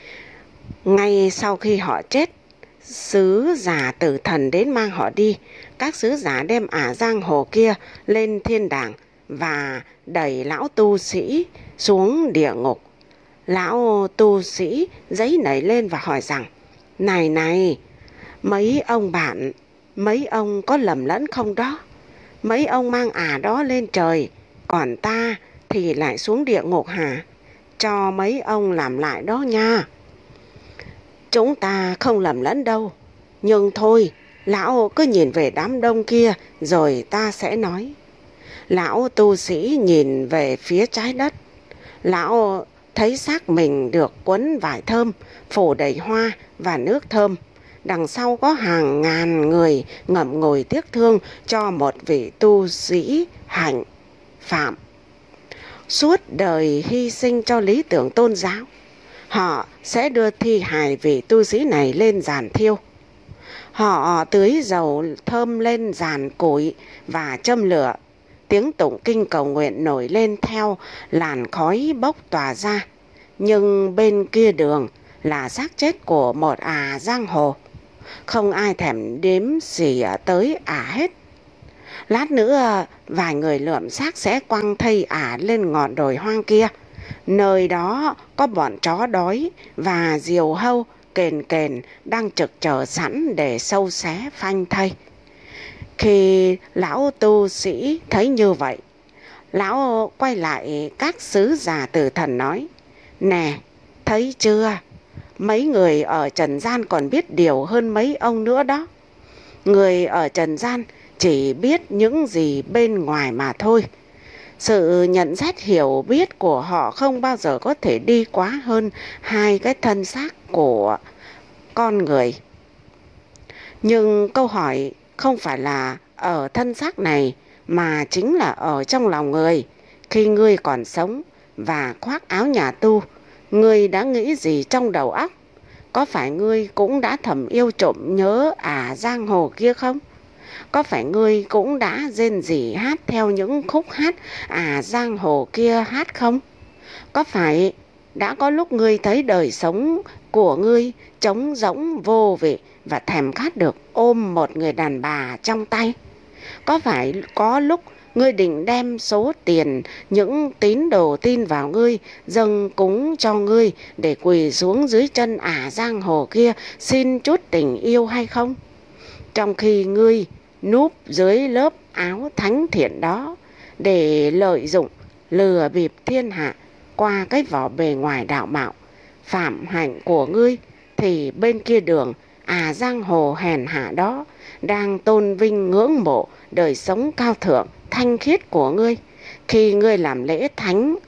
Ngay sau khi họ chết, sứ giả tử thần đến mang họ đi. Các sứ giả đem ả giang hồ kia lên thiên đàng và đẩy lão tu sĩ xuống địa ngục. Lão tu sĩ giấy nảy lên và hỏi rằng: Này này, mấy ông bạn, mấy ông có lầm lẫn không đó? Mấy ông mang ả đó lên trời, còn ta thì lại xuống địa ngục hả? Cho mấy ông làm lại đó nha. Chúng ta không lầm lẫn đâu, nhưng thôi, lão cứ nhìn về đám đông kia rồi ta sẽ nói. Lão tu sĩ nhìn về phía trái đất. Lão thấy xác mình được quấn vải thơm, phủ đầy hoa và nước thơm. Đằng sau có hàng ngàn người ngậm ngùi tiếc thương cho một vị tu sĩ hạnh phạm, suốt đời hy sinh cho lý tưởng tôn giáo. Họ sẽ đưa thi hài vị tu sĩ này lên giàn thiêu. Họ tưới dầu thơm lên giàn củi và châm lửa. Tiếng tụng kinh cầu nguyện nổi lên theo làn khói bốc tỏa ra. Nhưng bên kia đường là xác chết của một ả giang hồ. Không ai thèm đếm xỉ tới ả hết. Lát nữa vài người lượm xác sẽ quăng thây ả lên ngọn đồi hoang kia. Nơi đó có bọn chó đói và diều hâu kền kền đang trực chờ sẵn để sâu xé phanh thây. Khi lão tu sĩ thấy như vậy, lão quay lại các sứ giả tử thần nói: Nè, thấy chưa? Mấy người ở trần gian còn biết điều hơn mấy ông nữa đó. Người ở trần gian chỉ biết những gì bên ngoài mà thôi. Sự nhận xét hiểu biết của họ không bao giờ có thể đi quá hơn hai cái thân xác của con người. Nhưng câu hỏi không phải là ở thân xác này, mà chính là ở trong lòng người. Khi ngươi còn sống và khoác áo nhà tu, ngươi đã nghĩ gì trong đầu óc? Có phải ngươi cũng đã thầm yêu trộm nhớ ả giang hồ kia không? Có phải ngươi cũng đã rên rỉ hát theo những khúc hát ả giang hồ kia hát không? Có phải đã có lúc ngươi thấy đời sống của ngươi trống rỗng vô vị và thèm khát được ôm một người đàn bà trong tay? Có phải có lúc ngươi định đem số tiền những tín đồ tin vào ngươi dâng cúng cho ngươi để quỳ xuống dưới chân ả giang hồ kia xin chút tình yêu hay không? Trong khi ngươi núp dưới lớp áo thánh thiện đó để lợi dụng lừa bịp thiên hạ qua cái vỏ bề ngoài đạo mạo phạm hạnh của ngươi, thì bên kia đường ả giang hồ hèn hạ đó đang tôn vinh ngưỡng mộ đời sống cao thượng thanh khiết của ngươi. Khi ngươi làm lễ thánh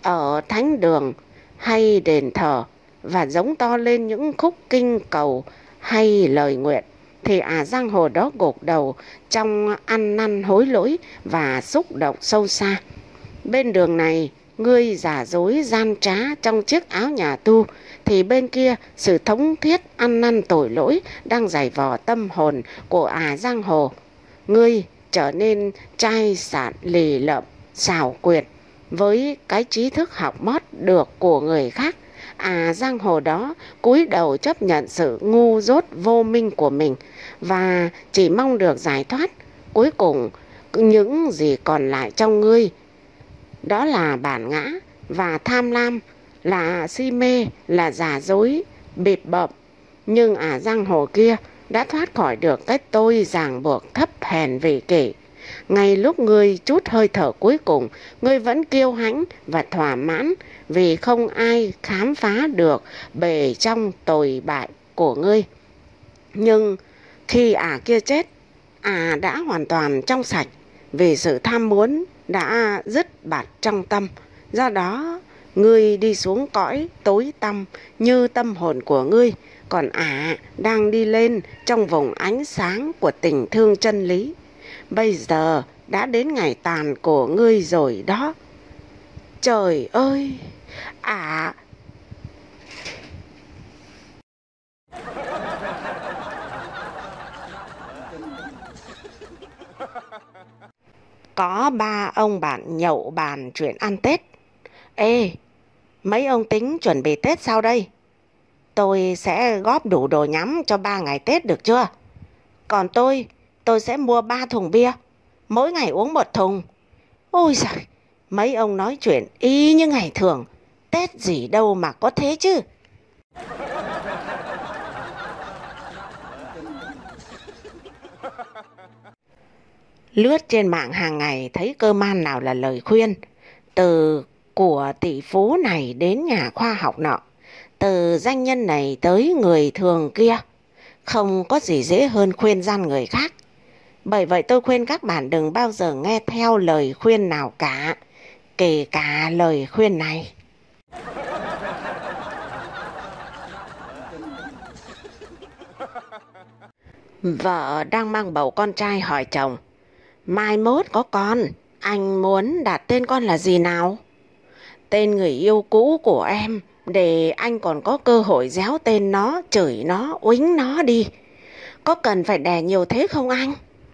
ở thánh đường hay đền thờ và giống to lên những khúc kinh cầu hay lời nguyện, thì ả giang hồ đó gục đầu trong ăn năn hối lỗi và xúc động sâu xa. Bên đường này ngươi giả dối gian trá trong chiếc áo nhà tu, thì bên kia sự thống thiết ăn năn tội lỗi đang giày vò tâm hồn của ả giang hồ. Ngươi trở nên chai sạn lì lợm xảo quyệt với cái trí thức học mót được của người khác. Ả giang hồ đó cúi đầu chấp nhận sự ngu dốt vô minh của mình và chỉ mong được giải thoát. Cuối cùng những gì còn lại trong ngươi đó là bản ngã và tham lam, là si mê, là giả dối bịp bợm. Nhưng ả giang hồ kia đã thoát khỏi được cái tôi ràng buộc thấp hèn vị kỷ. Ngay lúc ngươi chút hơi thở cuối cùng, ngươi vẫn kiêu hãnh và thỏa mãn vì không ai khám phá được bề trong tồi bại của ngươi. Nhưng khi ả kia chết, ả đã hoàn toàn trong sạch vì sự tham muốn đã dứt bạt trong tâm. Do đó ngươi đi xuống cõi tối tăm như tâm hồn của ngươi, còn ả đang đi lên trong vùng ánh sáng của tình thương chân lý. Bây giờ đã đến ngày tàn của ngươi rồi đó. Trời ơi, ả Có ba ông bạn nhậu bàn chuyện ăn Tết. Ê, mấy ông tính chuẩn bị Tết sao đây? Tôi sẽ góp đủ đồ nhắm cho ba ngày Tết được chưa? Còn tôi, tôi sẽ mua ba thùng bia, mỗi ngày uống một thùng. Ôi giời, mấy ông nói chuyện y như ngày thường, Tết gì đâu mà có thế chứ. Lướt trên mạng hàng ngày thấy cơ man nào là lời khuyên, từ của tỷ phú này đến nhà khoa học nọ, từ danh nhân này tới người thường kia. Không có gì dễ hơn khuyên gian người khác. Bởi vậy tôi khuyên các bạn đừng bao giờ nghe theo lời khuyên nào cả, kể cả lời khuyên này. Vợ đang mang bầu con trai hỏi chồng: mai mốt có con, anh muốn đặt tên con là gì nào? Tên người yêu cũ của em, để anh còn có cơ hội réo tên nó, chửi nó, uýnh nó đi. Có cần phải đẻ nhiều thế không anh?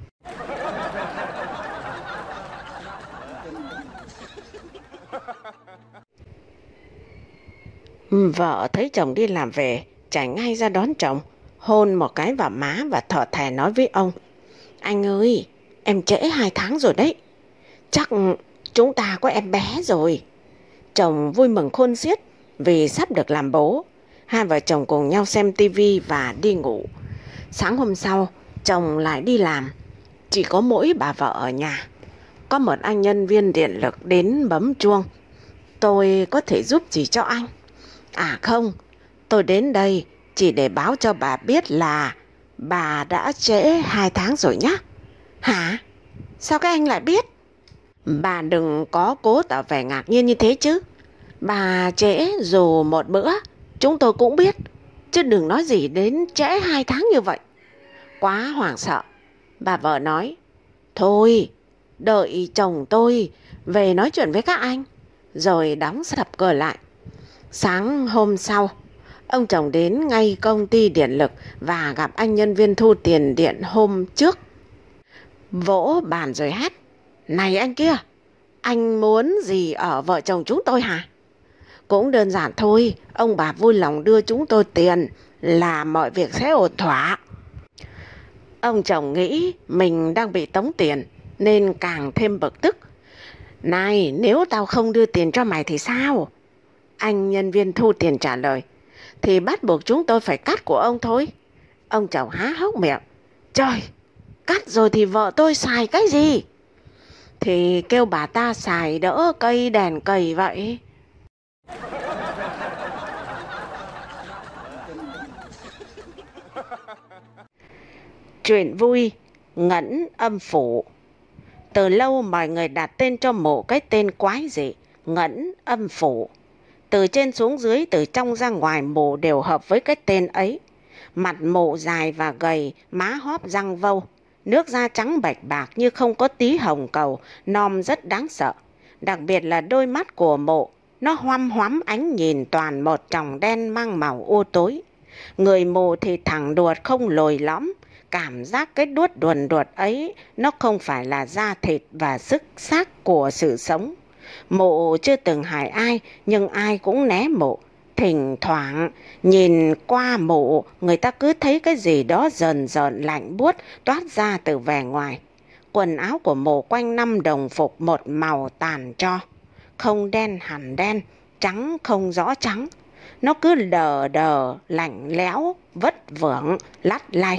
Vợ thấy chồng đi làm về, chạy ngay ra đón chồng, hôn một cái vào má và thở thè nói với ông: anh ơi, em trễ hai tháng rồi đấy. Chắc chúng ta có em bé rồi. Chồng vui mừng khôn xiết vì sắp được làm bố. Hai vợ chồng cùng nhau xem tivi và đi ngủ. Sáng hôm sau, chồng lại đi làm. Chỉ có mỗi bà vợ ở nhà. Có một anh nhân viên điện lực đến bấm chuông: tôi có thể giúp gì cho anh? À không, Tôi đến đây chỉ để báo cho bà biết là bà đã trễ hai tháng rồi nhá. Hả? Sao các anh lại biết? Bà đừng có cố tỏ vẻ ngạc nhiên như thế chứ. Bà trễ dù một bữa chúng tôi cũng biết, chứ đừng nói gì đến trễ hai tháng như vậy. Quá hoảng sợ, bà vợ nói: Thôi, đợi chồng tôi về nói chuyện với các anh. Rồi đóng sập cửa lại. Sáng hôm sau, ông chồng đến ngay công ty điện lực và gặp anh nhân viên thu tiền điện hôm trước. Vỗ bàn rồi hét: Này anh kia, anh muốn gì ở vợ chồng chúng tôi hả? Cũng đơn giản thôi, ông bà vui lòng đưa chúng tôi tiền là mọi việc sẽ ổn thỏa. Ông chồng nghĩ mình đang bị tống tiền nên càng thêm bực tức. Này, nếu tao không đưa tiền cho mày thì sao? Anh nhân viên thu tiền trả lời: Thì bắt buộc chúng tôi phải cắt của ông thôi. Ông chồng há hốc miệng: Trời, cắt rồi thì vợ tôi xài cái gì? Thì kêu bà ta xài đỡ cây đèn cầy vậy. Chuyện vui Ngẫn âm phủ. Từ lâu mọi người đặt tên cho mộ cái tên quái dị Ngẫn âm phủ. Từ trên xuống dưới, từ trong ra ngoài, mộ đều hợp với cái tên ấy. Mặt mộ dài và gầy, má hóp răng vâu, nước da trắng bạch bạc như không có tí hồng cầu, nom rất đáng sợ. Đặc biệt là đôi mắt của mộ, nó hoăm hoắm ánh nhìn toàn một tròng đen mang màu u tối. Người mộ thì thẳng đuột không lồi lõm. Cảm giác cái đuốt đuồn đuột ấy nó không phải là da thịt và sức xác của sự sống. Mộ chưa từng hại ai, nhưng ai cũng né mộ. Thỉnh thoảng nhìn qua mộ, người ta cứ thấy cái gì đó rờn rợn lạnh buốt toát ra từ vẻ ngoài. Quần áo của mộ quanh năm đồng phục một màu tàn tro, không đen hẳn đen, trắng không rõ trắng. Nó cứ đờ đờ, lạnh lẽo, vất vưởng, lắt lay.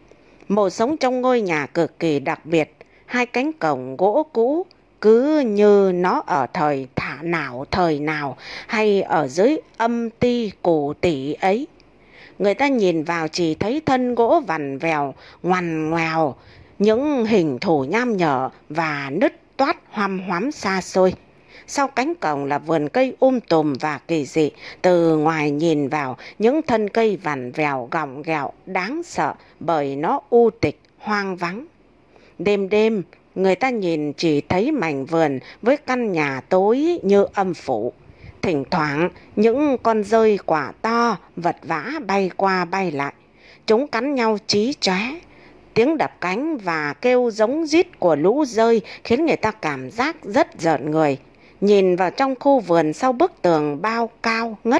Mộ sống trong ngôi nhà cực kỳ đặc biệt. Hai cánh cổng gỗ cũ cứ như nó ở thời thả nào thời nào, hay ở dưới âm ti cổ tỷ ấy. Người ta nhìn vào chỉ thấy thân gỗ vằn vèo, ngoằn ngoèo, những hình thù nham nhở và nứt toát hoăm hoắm xa xôi. Sau cánh cổng là vườn cây um tùm và kỳ dị. Từ ngoài nhìn vào, những thân cây vằn vèo gọng ghẹo đáng sợ bởi nó u tịch, hoang vắng. Đêm đêm, người ta nhìn chỉ thấy mảnh vườn với căn nhà tối như âm phủ. Thỉnh thoảng, những con dơi quả to, vật vã bay qua bay lại. Chúng cắn nhau chí chóe. Tiếng đập cánh và kêu giống rít của lũ dơi khiến người ta cảm giác rất rợn người. Nhìn vào trong khu vườn sau bức tường bao cao ngất,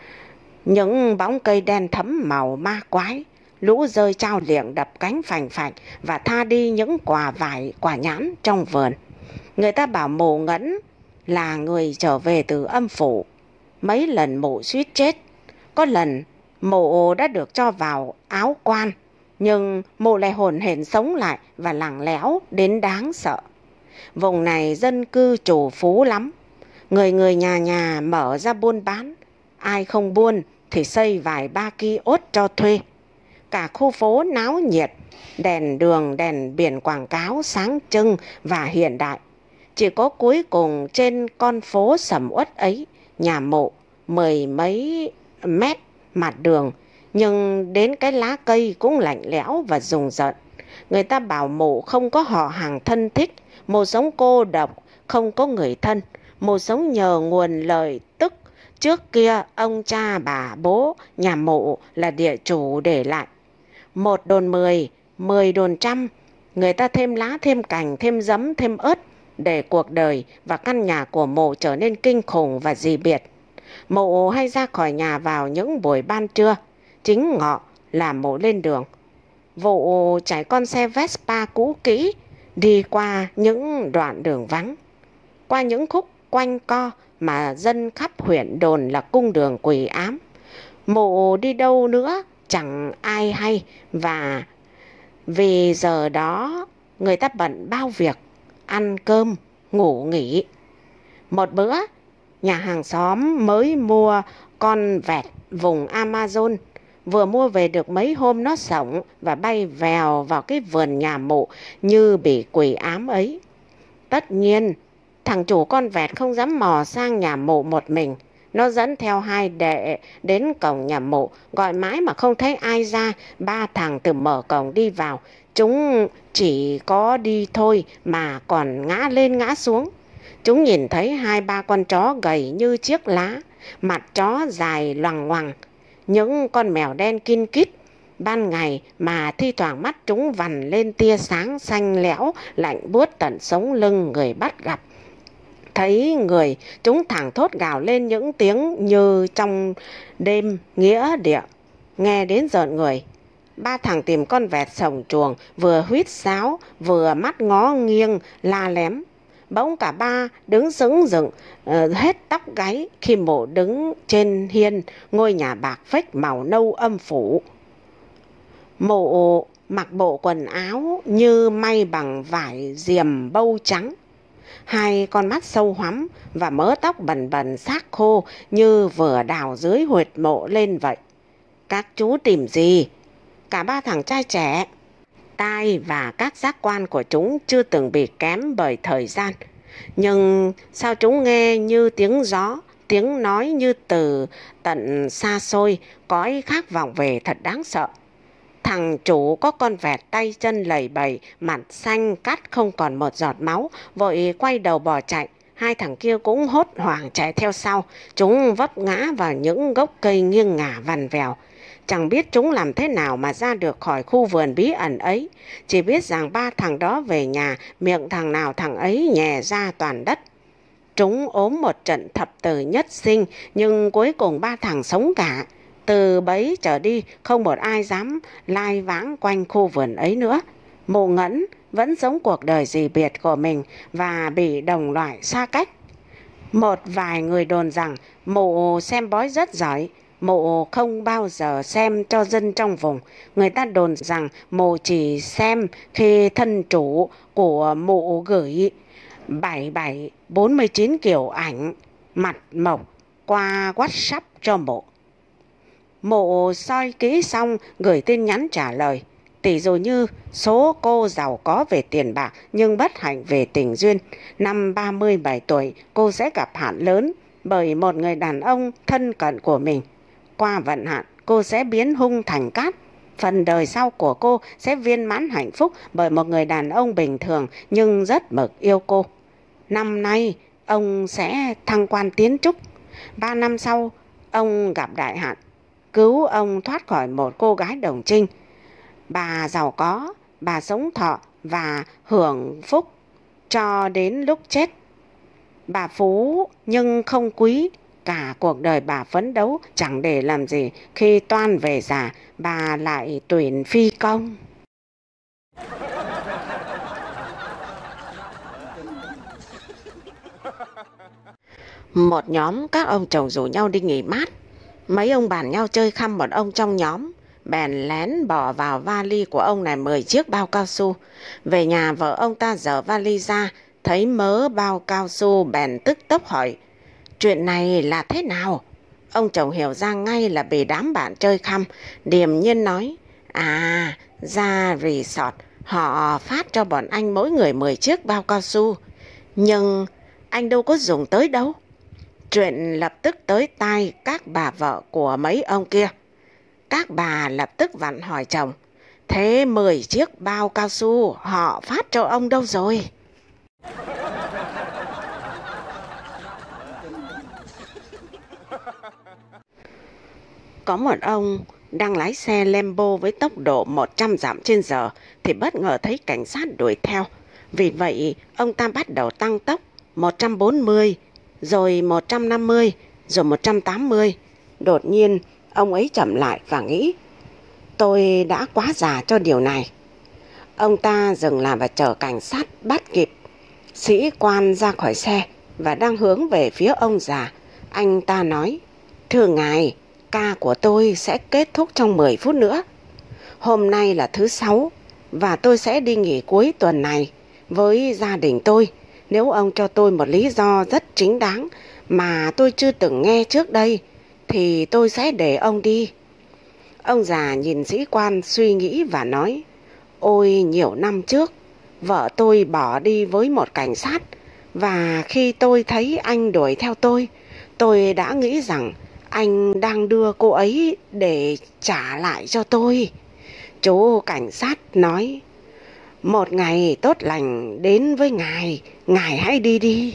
những bóng cây đen thẫm màu ma quái. Lũ dơi trao liệng đập cánh phành phạch và tha đi những quả vải, quả nhãn trong vườn. Người ta bảo mộ Ngẫn là người trở về từ âm phủ. Mấy lần mộ suýt chết. Có lần mộ đã được cho vào áo quan, nhưng mộ lại hồn hển sống lại và lẳng lẽo đến đáng sợ. Vùng này dân cư chủ phú lắm. Người người nhà nhà mở ra buôn bán. Ai không buôn thì xây vài ba kiosk cho thuê. Cả khu phố náo nhiệt, đèn đường, đèn biển quảng cáo sáng trưng và hiện đại. Chỉ có cuối cùng trên con phố sầm uất ấy, nhà mộ mười mấy mét mặt đường, nhưng đến cái lá cây cũng lạnh lẽo và rùng rợn. Người ta bảo mộ không có họ hàng thân thích, mộ sống cô độc, không có người thân. Mộ sống nhờ nguồn lợi tức trước kia ông cha bà bố nhà mộ là địa chủ để lại. Một đồn mười, mười đồn trăm. Người ta thêm lá, thêm cành, thêm giấm, thêm ớt để cuộc đời và căn nhà của mộ trở nên kinh khủng và dị biệt. Mộ hay ra khỏi nhà vào những buổi ban trưa. Chính ngọ là mộ lên đường. Vụ chạy con xe Vespa cũ kỹ đi qua những đoạn đường vắng, qua những khúc quanh co mà dân khắp huyện đồn là cung đường quỷ ám. Mộ đi đâu nữa chẳng ai hay, và vì giờ đó người ta bận bao việc, ăn cơm, ngủ nghỉ. Một bữa, nhà hàng xóm mới mua con vẹt vùng Amazon. Vừa mua về được mấy hôm nó sống và bay vèo vào cái vườn nhà mụ như bị quỷ ám ấy. Tất nhiên, thằng chủ con vẹt không dám mò sang nhà mụ một mình. Nó dẫn theo hai đệ đến cổng nhà mụ, gọi mãi mà không thấy ai ra. Ba thằng từ mở cổng đi vào. Chúng chỉ có đi thôi mà còn ngã lên ngã xuống. Chúng nhìn thấy hai ba con chó gầy như chiếc lá, mặt chó dài loằng ngoằng, những con mèo đen kin kít. Ban ngày mà thi thoảng mắt chúng vằn lên tia sáng xanh lẽo, lạnh buốt tận sống lưng người bắt gặp. Thấy người, chúng thẳng thốt gào lên những tiếng như trong đêm nghĩa địa, nghe đến rợn người. Ba thằng tìm con vẹt sổng chuồng, vừa huýt sáo, vừa mắt ngó nghiêng, la lém. Bỗng cả ba đứng sững dựng uh, hết tóc gáy khi mụ đứng trên hiên ngôi nhà bạc phếch màu nâu âm phủ. Mụ mặc bộ quần áo như may bằng vải diềm bâu trắng, hai con mắt sâu hoắm và mớ tóc bần bần xác khô như vừa đào dưới huyệt mộ lên vậy. Các chú tìm gì? Cả ba thằng trai trẻ. Tai và các giác quan của chúng chưa từng bị kém bởi thời gian. Nhưng sao chúng nghe như tiếng gió, tiếng nói như từ tận xa xôi, cõi khác vọng về thật đáng sợ. Thằng chủ có con vẹt tay chân lầy bầy, mặt xanh cắt không còn một giọt máu, vội quay đầu bỏ chạy. Hai thằng kia cũng hốt hoảng chạy theo sau. Chúng vấp ngã vào những gốc cây nghiêng ngả vằn vèo. Chẳng biết chúng làm thế nào mà ra được khỏi khu vườn bí ẩn ấy. Chỉ biết rằng ba thằng đó về nhà, miệng thằng nào thằng ấy nhè ra toàn đất. Chúng ốm một trận thập tử nhất sinh, nhưng cuối cùng ba thằng sống cả. Từ bấy trở đi, không một ai dám lai vãng quanh khu vườn ấy nữa. Mụ Ngẫn vẫn sống cuộc đời dị biệt của mình và bị đồng loại xa cách. Một vài người đồn rằng mụ xem bói rất giỏi. Mụ không bao giờ xem cho dân trong vùng. Người ta đồn rằng mụ chỉ xem khi thân chủ của mụ gửi bảy bảy bốn mươi chín kiểu ảnh mặt mộc qua WhatsApp cho mụ. Mụ soi kỹ xong gửi tin nhắn trả lời. Tỷ dụ như số cô giàu có về tiền bạc nhưng bất hạnh về tình duyên. Năm ba mươi bảy tuổi cô sẽ gặp hạn lớn bởi một người đàn ông thân cận của mình. Qua vận hạn cô sẽ biến hung thành cát. Phần đời sau của cô sẽ viên mãn hạnh phúc bởi một người đàn ông bình thường nhưng rất mực yêu cô. Năm nay ông sẽ thăng quan tiến trúc. Ba năm sau ông gặp đại hạn, cứu ông thoát khỏi một cô gái đồng trinh. Bà giàu có, bà sống thọ và hưởng phúc cho đến lúc chết. Bà phú nhưng không quý. Cả cuộc đời bà phấn đấu chẳng để làm gì. Khi toan về già, bà lại tuyển phi công. Một nhóm các ông chồng rủ nhau đi nghỉ mát. Mấy ông bàn nhau chơi khăm một ông trong nhóm. Bèn lén bỏ vào vali của ông này mười chiếc bao cao su. Về nhà vợ ông ta dở vali ra, thấy mớ bao cao su bèn tức tốc hỏi: chuyện này là thế nào? Ông chồng hiểu ra ngay là bị đám bạn chơi khăm, điềm nhiên nói: à, ra resort họ phát cho bọn anh mỗi người mười chiếc bao cao su. Nhưng anh đâu có dùng tới đâu. Chuyện lập tức tới tai các bà vợ của mấy ông kia. Các bà lập tức vặn hỏi chồng: thế mười chiếc bao cao su họ phát cho ông đâu rồi? Có một ông đang lái xe Lambo với tốc độ một trăm dặm trên giờ thì bất ngờ thấy cảnh sát đuổi theo. Vì vậy ông ta bắt đầu tăng tốc một trăm bốn mươi, rồi một trăm năm mươi, rồi một trăm tám mươi. Đột nhiên ông ấy chậm lại và nghĩ: tôi đã quá già cho điều này. Ông ta dừng lại và chờ cảnh sát bắt kịp. Sĩ quan ra khỏi xe và đang hướng về phía ông già. Anh ta nói: thưa ngài, ca của tôi sẽ kết thúc trong mười phút nữa. Hôm nay là thứ sáu và tôi sẽ đi nghỉ cuối tuần này với gia đình tôi. Nếu ông cho tôi một lý do rất chính đáng mà tôi chưa từng nghe trước đây thì tôi sẽ để ông đi. Ông già nhìn sĩ quan suy nghĩ và nói, ôi nhiều năm trước, vợ tôi bỏ đi với một cảnh sát, và khi tôi thấy anh đuổi theo tôi, tôi đã nghĩ rằng anh đang đưa cô ấy để trả lại cho tôi. Chú cảnh sát nói, một ngày tốt lành đến với ngài, ngài hãy đi đi.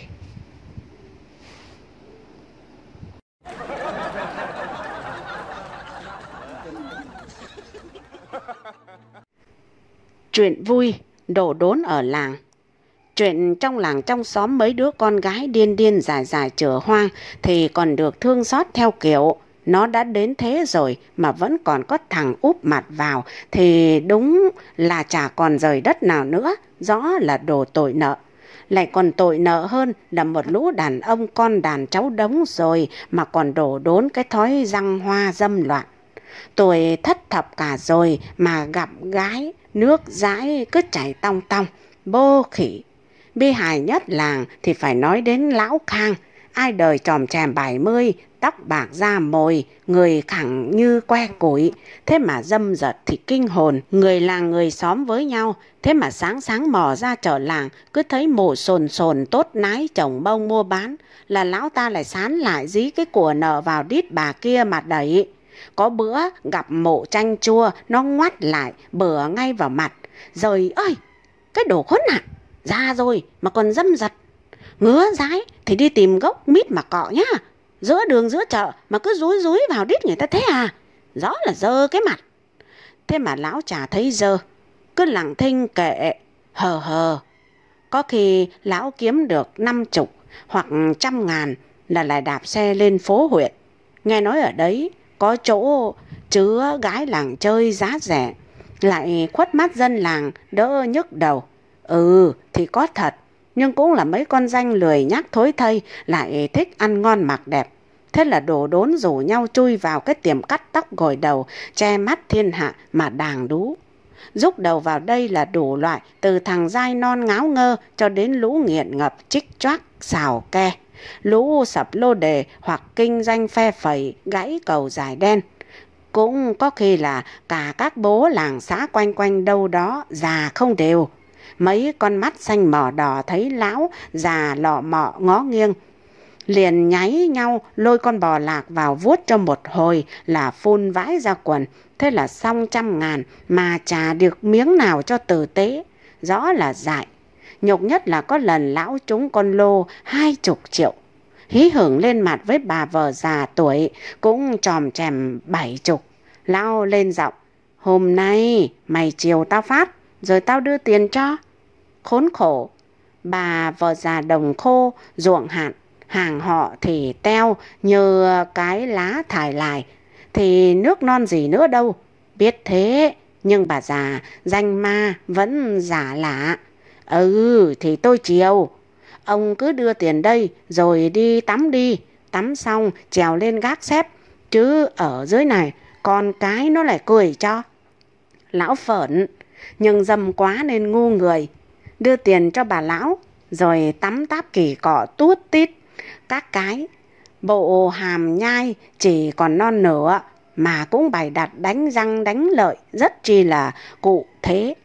Chuyện vui, đổ đốn ở làng. Chuyện trong làng trong xóm mấy đứa con gái điên điên dài dài chửa hoang thì còn được thương xót theo kiểu nó đã đến thế rồi mà vẫn còn có thằng úp mặt vào thì đúng là chả còn rời đất nào nữa, rõ là đồ tội nợ. Lại còn tội nợ hơn là một lũ đàn ông con đàn cháu đống rồi mà còn đổ đốn cái thói răng hoa dâm loạn. Tuổi thất thập cả rồi mà gặp gái nước dãi cứ chảy tong tong, bô khỉ. Bi hài nhất làng thì phải nói đến lão Khang, ai đời tròm chèm bảy mươi, tóc bạc da mồi, người khẳng như que củi. Thế mà dâm dật thì kinh hồn, người làng người xóm với nhau. Thế mà sáng sáng mò ra chợ làng, cứ thấy mồ sồn sồn tốt nái chồng bông mua bán, là lão ta lại sán lại dí cái của nợ vào đít bà kia mà đẩy. Có bữa gặp mộ chanh chua, nó ngoắt lại, bừa ngay vào mặt. Rồi ơi, cái đồ khốn nạn, ra rồi mà còn dâm dật. Ngứa dái thì đi tìm gốc mít mà cọ nhá. Giữa đường giữa chợ mà cứ rúi rúi vào đít người ta thế à? Rõ là dơ cái mặt. Thế mà lão chả thấy dơ, cứ lặng thinh kệ, hờ hờ. Có khi lão kiếm được năm chục hoặc trăm ngàn là lại đạp xe lên phố huyện. Nghe nói ở đấy có chỗ chứa gái làng chơi giá rẻ, lại khuất mắt dân làng đỡ nhức đầu. Ừ thì có thật, nhưng cũng là mấy con danh lười nhác thối thây, lại thích ăn ngon mặc đẹp. Thế là đổ đốn rủ nhau chui vào cái tiệm cắt tóc gội đầu, che mắt thiên hạ mà đàng đú. Rúc đầu vào đây là đủ loại, từ thằng dai non ngáo ngơ cho đến lũ nghiện ngập chích choác xào ke, lũ sập lô đề hoặc kinh doanh phe phẩy gãy cầu dài đen. Cũng có khi là cả các bố làng xã quanh quanh đâu đó già không đều. Mấy con mắt xanh mỏ đỏ thấy lão già lọ mọ ngó nghiêng, liền nháy nhau lôi con bò lạc vào vuốt cho một hồi là phun vãi ra quần. Thế là xong trăm ngàn mà chả được miếng nào cho tử tế, rõ là dại. Nhục nhất là có lần lão trúng con lô hai chục triệu, hí hửng lên mặt với bà vợ già tuổi cũng tròm chèm bảy chục. Lão lên giọng, hôm nay mày chiều tao phát rồi tao đưa tiền cho. Khốn khổ, bà vợ già đồng khô ruộng hạn, hàng họ thì teo như cái lá thải lại, thì nước non gì nữa đâu. Biết thế nhưng bà già danh ma vẫn giả lạ. Ừ thì tôi chiều, ông cứ đưa tiền đây rồi đi tắm đi, tắm xong trèo lên gác xếp, chứ ở dưới này con cái nó lại cười cho. Lão phởn nhưng dâm quá nên ngu người, đưa tiền cho bà lão rồi tắm táp kỳ cọ tuốt tít các cái. Bộ hàm nhai chỉ còn non nửa mà cũng bày đặt đánh răng đánh lợi rất chi là cụ thế.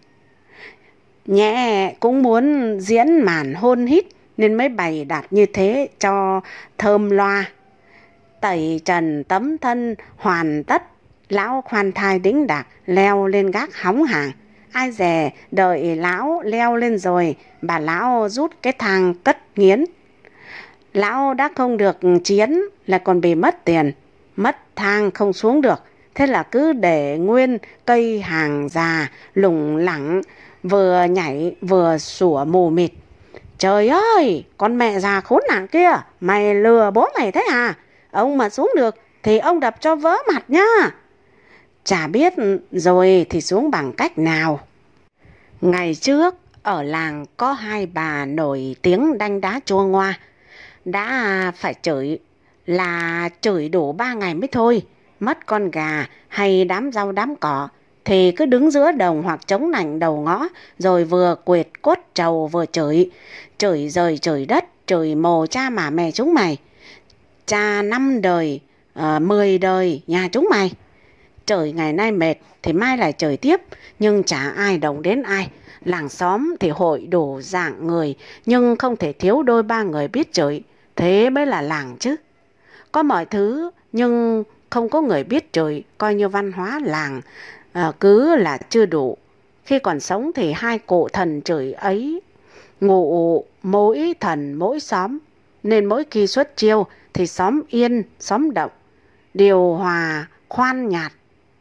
Nhẹ cũng muốn diễn màn hôn hít nên mới bày đặt như thế cho thơm loa. Tẩy trần tấm thân hoàn tất, lão khoan thai đĩnh đạc leo lên gác hóng hàng. Ai dè đợi lão leo lên rồi, bà lão rút cái thang cất nghiến. Lão đã không được chiến là còn bị mất tiền, mất thang không xuống được. Thế là cứ để nguyên cây hàng già lủng lẳng, vừa nhảy vừa sủa mù mịt. Trời ơi, con mẹ già khốn nạn kia, mày lừa bố mày thế à? Ông mà xuống được thì ông đập cho vỡ mặt nhá. Chả biết rồi thì xuống bằng cách nào. Ngày trước ở làng có hai bà nổi tiếng đanh đá chua ngoa, đã phải chửi là chửi đủ ba ngày mới thôi. Mất con gà hay đám rau đám cỏ thì cứ đứng giữa đồng hoặc chống nạnh đầu ngõ, rồi vừa quệt cốt trầu vừa chửi. Chửi rời chửi đất, chửi mồ cha mà mẹ chúng mày. Cha năm đời uh, mười đời nhà chúng mày. Trời ngày nay mệt thì mai lại trời tiếp, nhưng chả ai động đến ai. Làng xóm thì hội đủ dạng người, nhưng không thể thiếu đôi ba người biết chửi. Thế mới là làng chứ. Có mọi thứ nhưng không có người biết chửi, coi như văn hóa làng à, cứ là chưa đủ. Khi còn sống thì hai cụ thần chửi ấy ngụ mỗi thần mỗi xóm, nên mỗi khi xuất chiêu thì xóm yên xóm động, điều hòa khoan nhạt.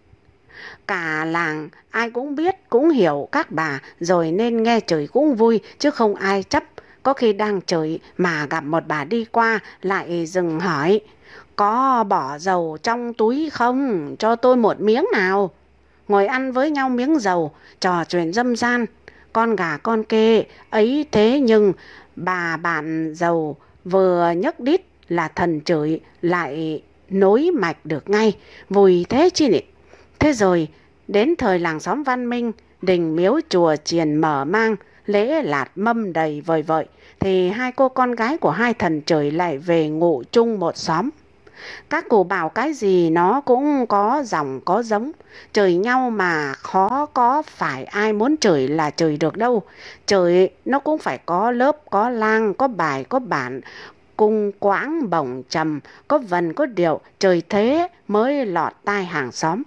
Cả làng ai cũng biết cũng hiểu các bà rồi, nên nghe chửi cũng vui chứ không ai chấp. Có khi đang chửi mà gặp một bà đi qua lại dừng hỏi: có bỏ dầu trong túi không, cho tôi một miếng nào. Ngồi ăn với nhau miếng dầu, trò chuyện dâm gian, con gà con kê ấy. Thế nhưng bà bạn dầu vừa nhấc đít là thần chửi lại nối mạch được ngay, vui thế chi nị. Thế rồi đến thời làng xóm văn minh, đình miếu chùa chiền mở mang, lễ lạt mâm đầy vời vợi, thì hai cô con gái của hai thần chửi lại về ngụ chung một xóm. Các cụ bảo cái gì nó cũng có dòng có giống, chửi nhau mà khó có phải ai muốn chửi là chửi được đâu. Chửi nó cũng phải có lớp, có lang, có bài, có bản, cung quãng bổng trầm, có vần có điệu, chửi thế mới lọt tai hàng xóm.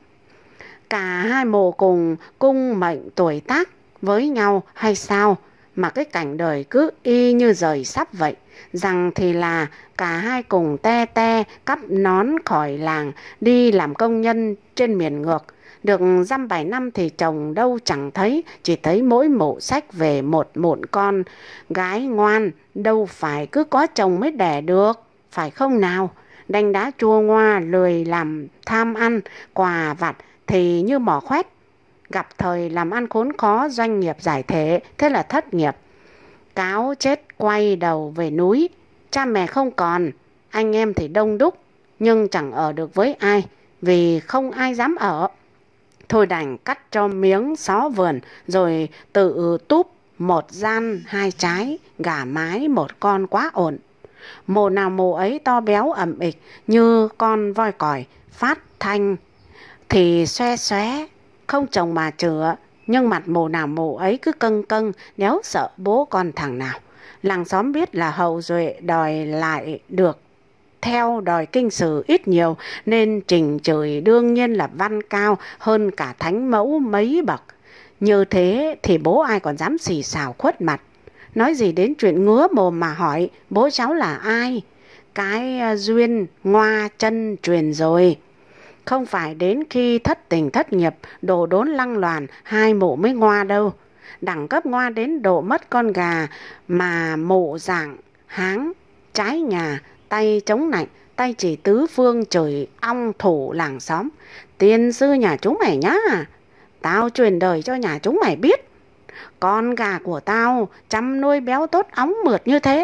Cả hai mồ cùng cung mệnh tuổi tác với nhau hay sao mà cái cảnh đời cứ y như rời sắp vậy. Rằng thì là cả hai cùng te te cắp nón khỏi làng đi làm công nhân trên miền ngược. Được dăm bảy năm thì chồng đâu chẳng thấy, chỉ thấy mỗi mộ sách về một mụn con gái ngoan, đâu phải cứ có chồng mới đẻ được, phải không nào? Đanh đá chua ngoa lười làm tham ăn quà vặt thì như mỏ khoét. Gặp thời làm ăn khốn khó, doanh nghiệp giải thể, thế là thất nghiệp. Cáo chết quay đầu về núi, cha mẹ không còn, anh em thì đông đúc, nhưng chẳng ở được với ai, vì không ai dám ở. Thôi đành cắt cho miếng xó vườn, rồi tự túp một gian hai trái, gà mái một con quá ổn. Mồ nào mồ ấy to béo ẩm ịch như con voi còi, phát thanh thì xoe xoé, không chồng mà chữa. Nhưng mặt mồ nào mồ ấy cứ câng câng, nếu sợ bố con thằng nào. Làng xóm biết là hậu duệ đòi lại được theo đòi kinh sử ít nhiều, nên trình chửi đương nhiên là văn cao hơn cả thánh mẫu mấy bậc. Như thế thì bố ai còn dám xì xào khuất mặt. Nói gì đến chuyện ngứa mồm mà hỏi bố cháu là ai. Cái duyên ngoa chân truyền rồi. Không phải đến khi thất tình thất nghiệp, đồ đốn lăng loàn, hai mụ mới ngoa đâu. Đẳng cấp ngoa đến độ mất con gà mà mụ dạng háng trái nhà, tay chống nạnh, tay chỉ tứ phương chửi ong thủ làng xóm. Tiên sư nhà chúng mày nhá, tao truyền đời cho nhà chúng mày biết. Con gà của tao chăm nuôi béo tốt óng mượt như thế,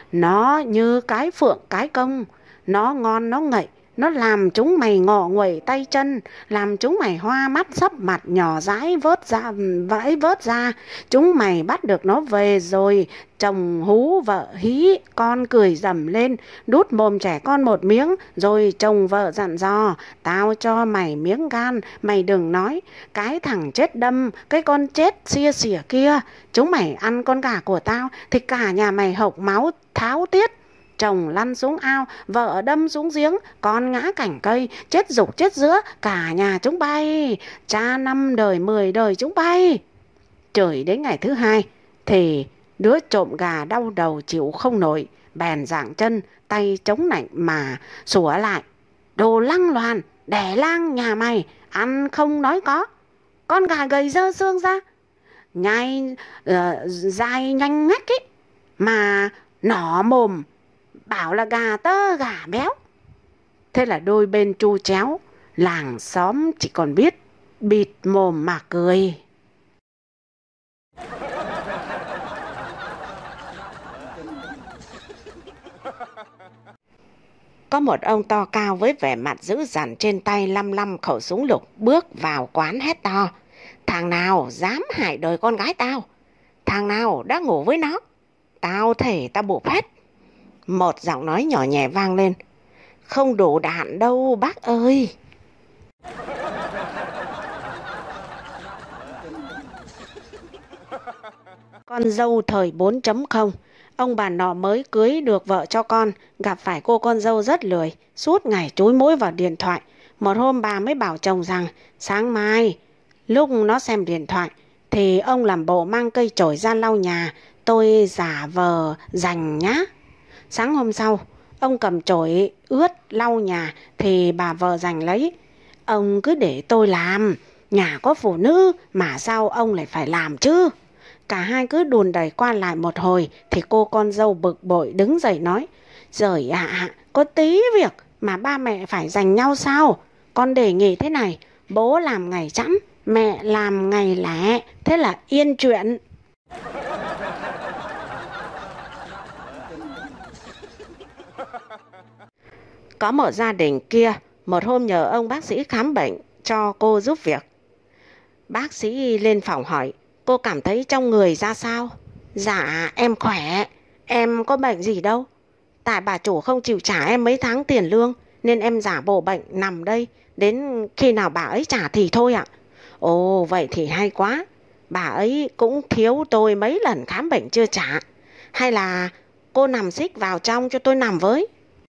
nó như cái phượng cái công, nó ngon nó ngậy. Nó làm chúng mày ngọ nguậy tay chân, làm chúng mày hoa mắt sấp mặt, nhỏ dãi vớt ra, vãi vớt ra. Chúng mày bắt được nó về rồi, chồng hú vợ hí, con cười rầm lên, đút mồm trẻ con một miếng, rồi chồng vợ dặn dò: tao cho mày miếng gan, mày đừng nói. Cái thằng chết đâm, cái con chết xia xỉa kia, chúng mày ăn con gà của tao thì cả nhà mày hộc máu tháo tiết. Chồng lăn xuống ao, vợ đâm xuống giếng, con ngã cành cây, chết rục chết giữa, cả nhà chúng bay, cha năm đời mười đời chúng bay. Trời đến ngày thứ hai thì đứa trộm gà đau đầu chịu không nổi, bèn giảng chân, tay chống nạnh mà sủa lại: đồ lăng loàn, đẻ lang nhà mày, ăn không nói có. Con gà gầy dơ xương ra, nhai uh, dài nhanh ngách ấy, mà nỏ mồm bảo là gà tơ gà béo. Thế là đôi bên chu chéo, làng xóm chỉ còn biết bịt mồm mà cười. Có một ông to cao với vẻ mặt dữ dằn, trên tay lăm lăm khẩu súng lục, bước vào quán hét to: thằng nào dám hại đời con gái tao, thằng nào đã ngủ với nó, tao thể tao bụp hết. Một giọng nói nhỏ nhẹ vang lên: Không đủ đạn đâu bác ơi. Con dâu thời bốn chấm không. Ông bà nọ mới cưới được vợ cho con, gặp phải cô con dâu rất lười, suốt ngày chúi mũi vào điện thoại. Một hôm bà mới bảo chồng rằng sáng mai lúc nó xem điện thoại thì ông làm bộ mang cây chổi ra lau nhà, tôi giả vờ rành nhá. Sáng hôm sau, ông cầm chổi ướt lau nhà thì bà vờ rành lấy. Ông cứ để tôi làm, nhà có phụ nữ mà sao ông lại phải làm chứ? Cả hai cứ đùn đẩy qua lại một hồi thì cô con dâu bực bội đứng dậy nói: Giời ạ, à, có tí việc mà ba mẹ phải giành nhau sao? Con đề nghị thế này, bố làm ngày chẵn, mẹ làm ngày lẻ, thế là yên chuyện. Có một gia đình kia, một hôm nhờ ông bác sĩ khám bệnh cho cô giúp việc. Bác sĩ lên phòng hỏi: Cô cảm thấy trong người ra sao? Dạ em khỏe, em có bệnh gì đâu. Tại bà chủ không chịu trả em mấy tháng tiền lương nên em giả bộ bệnh nằm đây, đến khi nào bà ấy trả thì thôi ạ. Ồ vậy thì hay quá. Bà ấy cũng thiếu tôi mấy lần khám bệnh chưa trả. Hay là cô nằm xích vào trong cho tôi nằm với.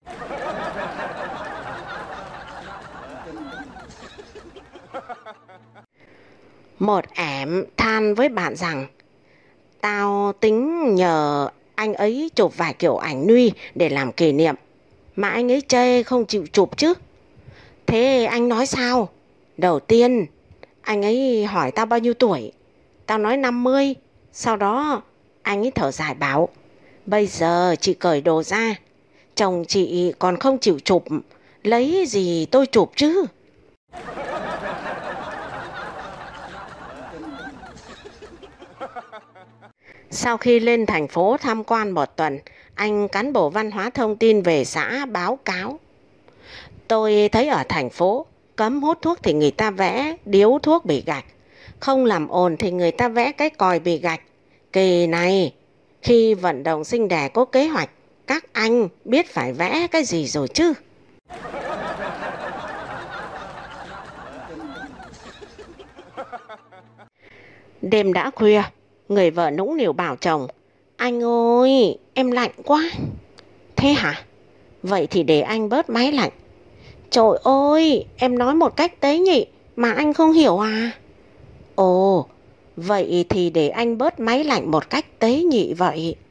Một ẻm than với bạn rằng: Tao tính nhờ anh ấy chụp vài kiểu ảnh nude để làm kỷ niệm, mà anh ấy chê không chịu chụp chứ. Thế anh nói sao? Đầu tiên anh ấy hỏi tao bao nhiêu tuổi. Tao nói năm mươi. Sau đó anh ấy thở dài bảo: Bây giờ chị cởi đồ ra, chồng chị còn không chịu chụp, lấy gì tôi chụp chứ. Sau khi lên thành phố tham quan một tuần, anh cán bộ văn hóa thông tin về xã báo cáo: Tôi thấy ở thành phố cấm hút thuốc thì người ta vẽ điếu thuốc bị gạch, không làm ồn thì người ta vẽ cái còi bị gạch. Kỳ này, khi vận động sinh đẻ có kế hoạch, các anh biết phải vẽ cái gì rồi chứ. Đêm đã khuya, người vợ nũng nịu bảo chồng: Anh ơi, em lạnh quá. Thế hả? Vậy thì để anh bớt máy lạnh. Trời ơi, em nói một cách tế nhị mà anh không hiểu à? Ồ, vậy thì để anh bớt máy lạnh một cách tế nhị vậy.